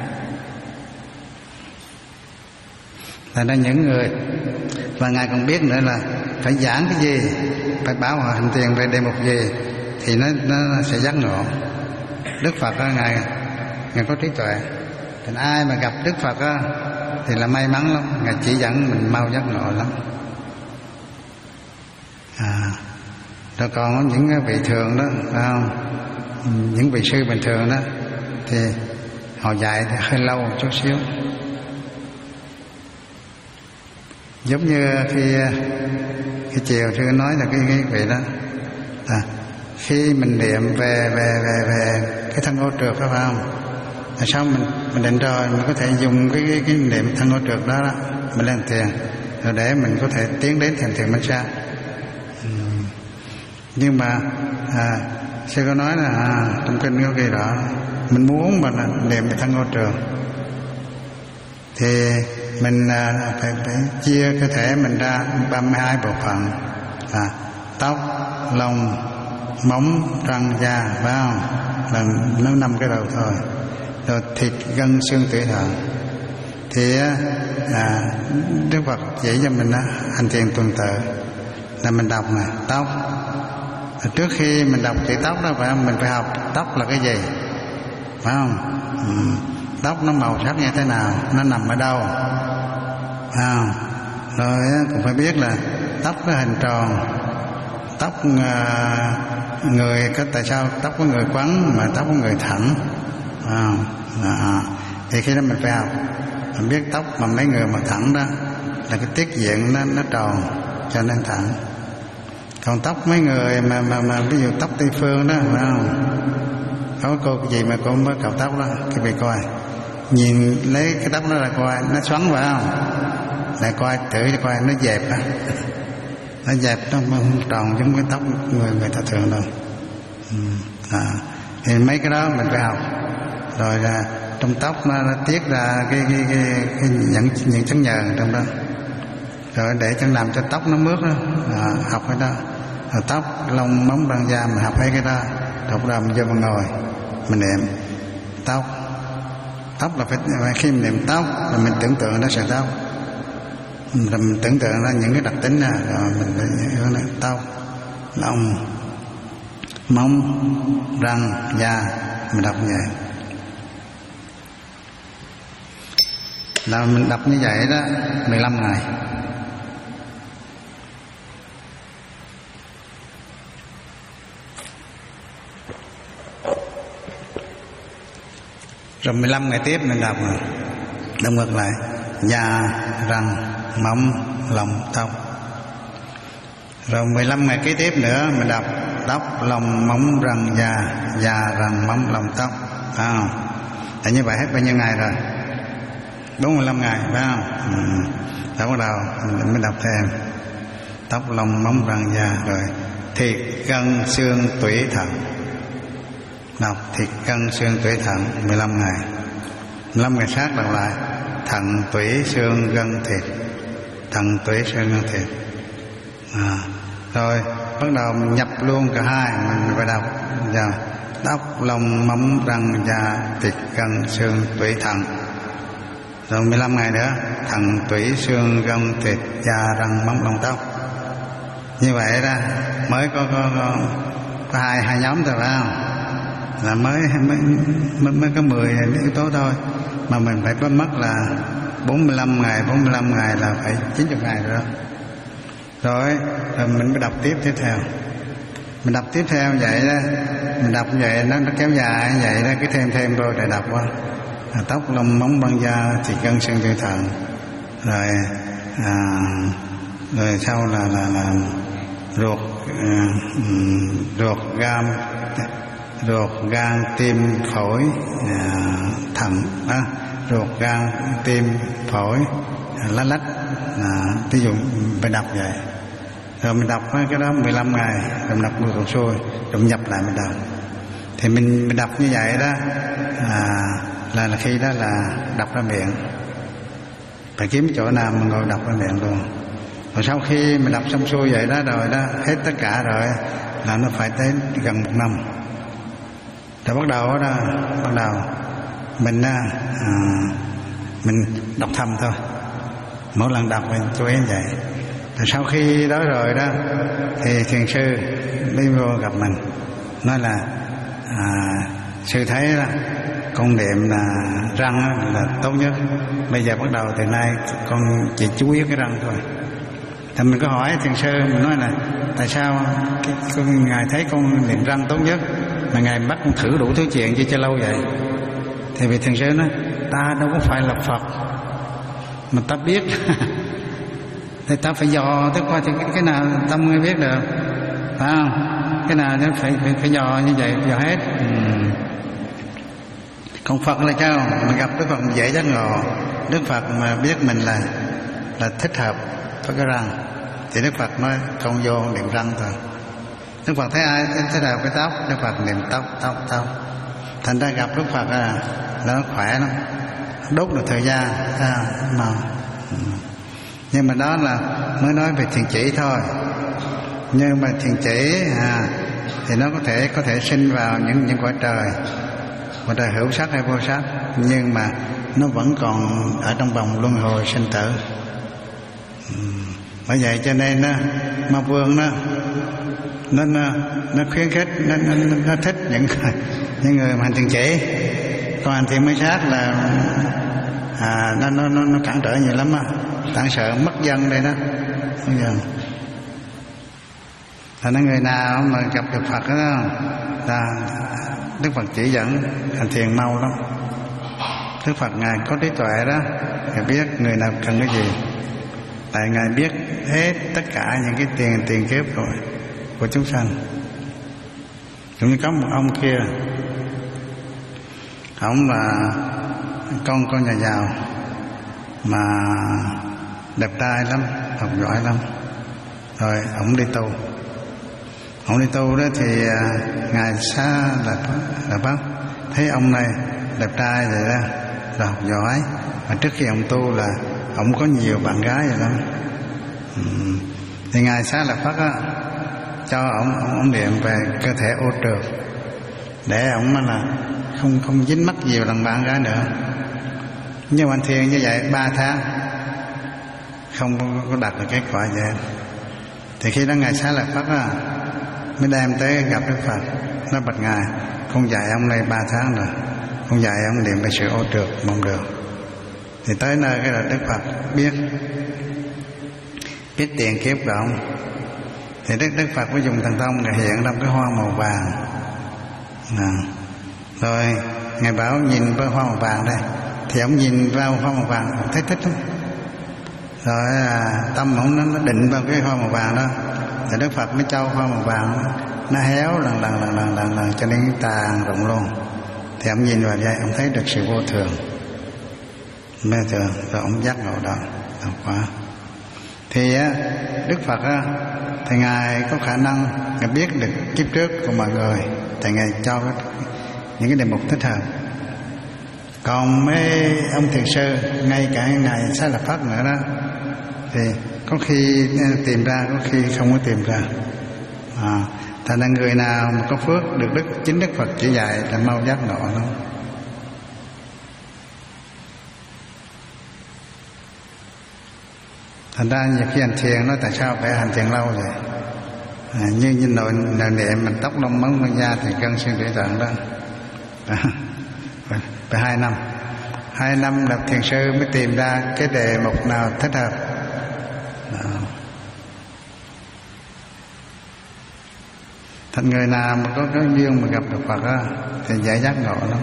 Là đó những người, và ngài còn biết nữa là phải giảng cái gì, phải bảo họ hành thiền về đề mục gì thì nó nó sẽ giác ngộ. Đức Phật á, ngài ngài có trí tuệ, thì ai mà gặp Đức Phật á thì là may mắn lắm, ngài chỉ dẫn mình mau giác ngộ lắm. À, rồi còn những vị thường đó, phải không? Những vị sư bình thường đó thì họ dạy thì hơi lâu một chút xíu. Giống như khi khi chiều sư nói là cái, cái vị đó, à, khi mình niệm về về về về cái thân ô trượt đó, phải không? Là sao mình mình định rồi mình có thể dùng cái cái, cái niệm thân ô trượt đó, đó mình lên thiền, rồi để mình có thể tiến đến thiền thiền minh sát. uhm. Nhưng mà à, sư có nói là à, trong kinh có ghi rõ mình muốn mà niệm thân ô trượt thì mình à, phải, phải chia cơ thể mình ra ba mươi hai bộ phận, à, tóc, lông, móng, răng, da, phải không? Là nó năm cái đầu thôi. Rồi thịt, gân, xương, tủy thận. Thì à, Đức Phật chỉ cho mình á, hành thiền tuần tự là mình đọc này, tóc. Trước khi mình đọc chữ tóc đó, phải không? Mình phải học tóc là cái gì, phải không? Ừ. Tóc nó màu sắc như thế nào, nó nằm ở đâu, phải không? Rồi cũng phải biết là tóc nó hình tròn, tóc à, người có tại sao tóc có người quắn mà tóc có người thẳng, à, à, thì khi đó mình phải học, mình biết tóc mà mấy người mà thẳng đó là cái tiết diện nó nó tròn cho nên thẳng. Còn tóc mấy người mà mà mà ví dụ tóc Tây phương đó, phải không? Có cô cái gì mà cô mới cạo tóc đó, cái vị coi nhìn lấy cái tóc đó là coi nó xoắn, phải không? Lại coi thử coi nó dẹp á, nó dẹp nó không tròn giống cái tóc người người ta thường đâu. Ừ. À, thì mấy cái đó mình phải học. Rồi là trong tóc nó, nó tiết ra cái cái cái, cái những những chất nhờn trong đó, rồi để cho làm cho tóc nó mướt đó, à, học cái đó. Rồi tóc, lông, móng, răng, da mình học hết cái đó. Học ra mình vô mình ngồi mình niệm tóc. Tóc là phải khi mình niệm tóc là mình tưởng tượng nó sẽ tóc, rồi mình tưởng tượng ra những cái đặc tính này, rồi mình phải tóc, lông, móng, răng, da, mình đọc như vậy. Là mình đọc như vậy đó mười lăm ngày. Rồi mười lăm ngày tiếp mình đọc rồi, đọc ngược lại da, răng, móng, lông, tóc. Rồi mười lăm ngày kế tiếp nữa mình đọc tóc, lông, móng, răng, da, da, răng, móng, lông, tóc, phải không? Tại như vậy hết bao nhiêu ngày rồi? bốn mươi lăm ngày, phải không? Ừ. Rồi bắt đầu mình mới đọc thêm tóc, lông, móng, răng, da, rồi thịt, gân, xương, tủy, thận. Đọc thịt, gân, xương, tủy, thận mười lăm ngày. mười lăm ngày sát đọc lại thận tủy xương gân thịt, thận tủy xương gân thịt. À, rồi bắt đầu mình nhập luôn cả hai, mình phải đọc giờ tóc lông móng răng da thịt gân xương tủy thận. Rồi mười lăm ngày nữa thận tủy xương gân thịt da răng móng lông tóc. Như vậy đó mới có có, có, có hai hai nhóm thôi phải không? Là mới mới mới, mới có mười yếu tố thôi, mà mình phải có mất là bốn mươi lăm ngày, bốn mươi lăm ngày là phải chín mươi ngày rồi đó. Rồi, rồi mình mới đọc tiếp tiếp theo. Mình đọc tiếp theo vậy đó, mình đọc vậy nó nó kéo dài vậy đó, cứ thêm thêm vô để đọc qua. À, tóc lông móng răng da thịt gân xương tủy thận. Rồi à, rồi sau là là là ruột à, ruột gan ruột gan tim phổi à, thận à, ruột gan tim phổi à, lá lách à, ví dụ phải đọc vậy. Rồi mình đọc cái đó mười lăm ngày, rồi mình đọc ngược cuộc xuôi, rồi nhập lại mình đọc. Thì mình, mình đọc như vậy đó à, là, là khi đó là đọc ra miệng, phải kiếm chỗ nào mình ngồi đọc ra miệng luôn. Rồi sau khi mình đọc xong xuôi vậy đó rồi đó, hết tất cả rồi là nó phải tới gần một năm. Rồi bắt đầu đó, bắt đầu mình à, mình đọc thầm thôi, mỗi lần đọc mình chú ý vậy. Rồi sau khi đó rồi đó thì thiền sư đi vô gặp mình, nói là à, sư thấy đó, con niệm là răng là tốt nhất, bây giờ bắt đầu từ nay con chỉ chú ý cái răng thôi. Thì mình có hỏi thiền sư, mình nói là tại sao cái, con, ngài thấy con niệm răng tốt nhất mà ngài bắt con thử đủ thứ chuyện chứ cho lâu vậy? Thì vị thiền sư nói ta đâu có phải là Phật mà ta biết thì ta phải dò tới qua thì cái, cái nào tâm mới biết được, phải không? Cái nào nó phải, phải phải dò như vậy, dò hết. Ừ. Còn Phật là sao? Mình gặp Đức Phật dễ giác ngộ. Đức Phật mà biết mình là là thích hợp với cái răng thì Đức Phật nói con vô niệm răng thôi. Đức Phật thấy ai thích hợp cái tóc, Đức Phật niệm tóc tóc tóc. Thành ra gặp Đức Phật là nó khỏe lắm, đốt được thời gian à, mà ừ. Nhưng mà đó là mới nói về thiền chỉ thôi. Nhưng mà thiền chỉ à, thì nó có thể có thể sinh vào những những cõi trời, cõi trời hữu sắc hay vô sắc, nhưng mà nó vẫn còn ở trong vòng luân hồi sinh tử. Ừ. Bởi vậy cho nên đó, Ma Vương đó, nó nó nó khuyến khích, nó nó, nó thích những những người mà hành thiền chỉ. Còn hành thiền mới sát là à, nó nó nó nó cản trở nhiều lắm á, cản sợ mất dân đây đó, mất dân. Thành ra người nào mà gặp được Phật đó là Đức Phật chỉ dẫn hành thiền mau lắm. Đức Phật ngài có trí tuệ đó, ngài biết người nào cần cái gì, tại ngài biết hết tất cả những cái tiền tiền kiếp của của chúng sanh. Cũng như có một ông kia, ông là con con nhà giàu mà đẹp trai lắm, học giỏi lắm. Rồi ông đi tu, ông đi tu đó thì à, ngài xa là là bác thấy ông này đẹp trai vậy đó, là học giỏi. Mà trước khi ông tu là ông có nhiều bạn gái vậy lắm. Ừ. Thì ngài xá Lợi Phất á cho ông ông, ông niệm về cơ thể ô trượt để ông là không không dính mắc nhiều lần bạn gái nữa. Nhưng hành thiền như vậy ba tháng không có đạt được kết quả gì. Thì khi đó ngài xá Lợi Phất á mới đem tới gặp Đức Phật, nói bạch ngài, con dạy ông này ba tháng rồi, con dạy ông niệm về sự ô trượt mong được. Thì tới nơi cái là Đức Phật biết biết tiền kiếp của ông. Thì Đức Đức Phật mới dùng thần thông để hiện trong cái hoa màu vàng. À. Rồi ngài bảo nhìn với hoa màu vàng đây, thì ông nhìn vào hoa màu vàng ông thấy thích lắm. Rồi à, tâm ông nó, nó định vào cái hoa màu vàng đó, thì Đức Phật mới cho hoa màu vàng nó héo lần lần lần lần lần, lần cho đến tàn rụng luôn. Thì ông nhìn vào vậy ông thấy được sự vô thường, mê thường, rồi ông giác ngộ đó, đó quá. Thì á, Đức Phật á, thì ngài có khả năng ngài biết được kiếp trước của mọi người, thì ngài cho những cái đề mục thích hợp. Còn mấy ông thiền sư ngay cả ngày Xá Lợi Phất nữa đó thì có khi tìm ra, có khi không có tìm ra. À, thành ra người nào mà có phước được đức chính Đức Phật chỉ dạy là mau giác ngộ lắm. Thành ra nhiều khi hành thiền nói tại sao phải hành thiền lâu vậy? À, như như nội nội niệm mình tóc lông móng lông da thì cân xương tủy tạng đó. À, phải hai năm, hai năm lập thiền sư mới tìm ra cái đề mục nào thích hợp. À. Thành người nào mà có cái duyên mà gặp được Phật á thì dễ giác ngộ lắm.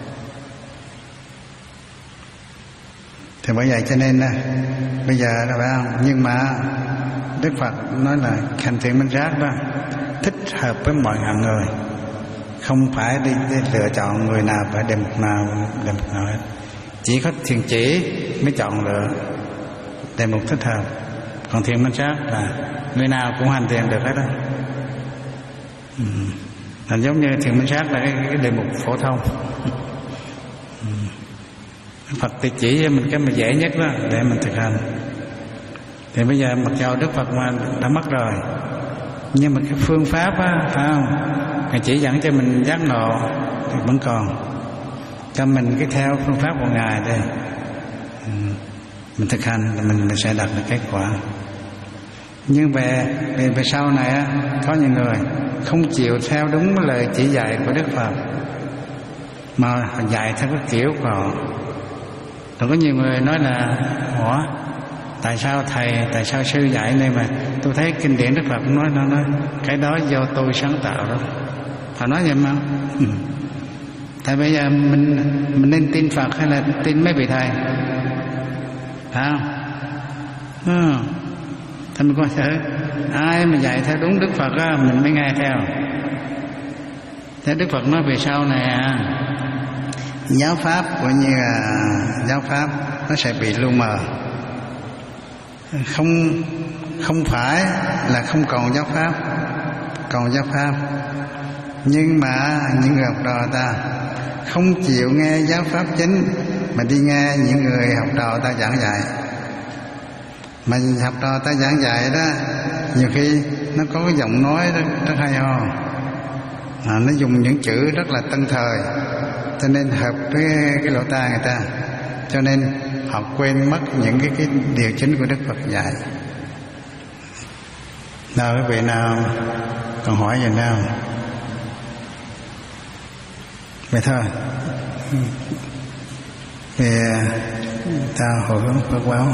Thì bởi vậy cho nên bây giờ là phải không? Nhưng mà Đức Phật nói là hành thiện minh sát đó thích hợp với mọi hạng người, không phải đi, đi lựa chọn người nào phải đề mục nào đề mục nào hết. Chỉ có thiền chỉ mới chọn lựa đề mục thích hợp. Còn thiền minh sát là người nào cũng hành thiền được hết đó. Ừ. Là giống như thiền minh sát là cái, cái đề mục phổ thông. Ừ. Phật thì chỉ cho mình cái mà dễ nhất đó để mình thực hành. Thì bây giờ mặc dù Đức Phật mà đã mất rồi, nhưng mà cái phương pháp á, phải không? Ngài chỉ dẫn cho mình giác ngộ thì vẫn còn. Cho mình cái theo phương pháp của Ngài đây, ừ. mình thực hành thì mình, mình sẽ đạt được kết quả. Nhưng về, về, về sau này á, có những người không chịu theo đúng lời chỉ dạy của Đức Phật, mà dạy theo cái kiểu của họ. Rồi có nhiều người nói là ủa, tại sao thầy, tại sao sư dạy này mà tôi thấy kinh điển Đức Phật nói nó nói cái đó do tôi sáng tạo đó. Họ nói vậy mà. Ừ. Tại bây giờ mình mình nên tin Phật hay là tin mấy vị thầy? Phải không? Ừ. Thì mình coi thử ai mà dạy theo đúng Đức Phật á, mình mới nghe theo. Thế Đức Phật nói về sau này à, giáo pháp coi như là giáo pháp nó sẽ bị lu mờ. Không không phải là không còn giáo pháp, còn giáo pháp. Nhưng mà những người học trò ta không chịu nghe giáo pháp chính mà đi nghe những người học trò ta giảng dạy. Mà học trò ta giảng dạy đó nhiều khi nó có cái giọng nói rất, rất hay ho, à, nó dùng những chữ rất là tân thời, cho nên hợp với cái lỗ tai người ta, cho nên họ quên mất những cái, cái điều chính của Đức Phật dạy. Nào quý vị nào còn hỏi gì nào? Vậy thôi. Thì ta hồi hướng Phật báo.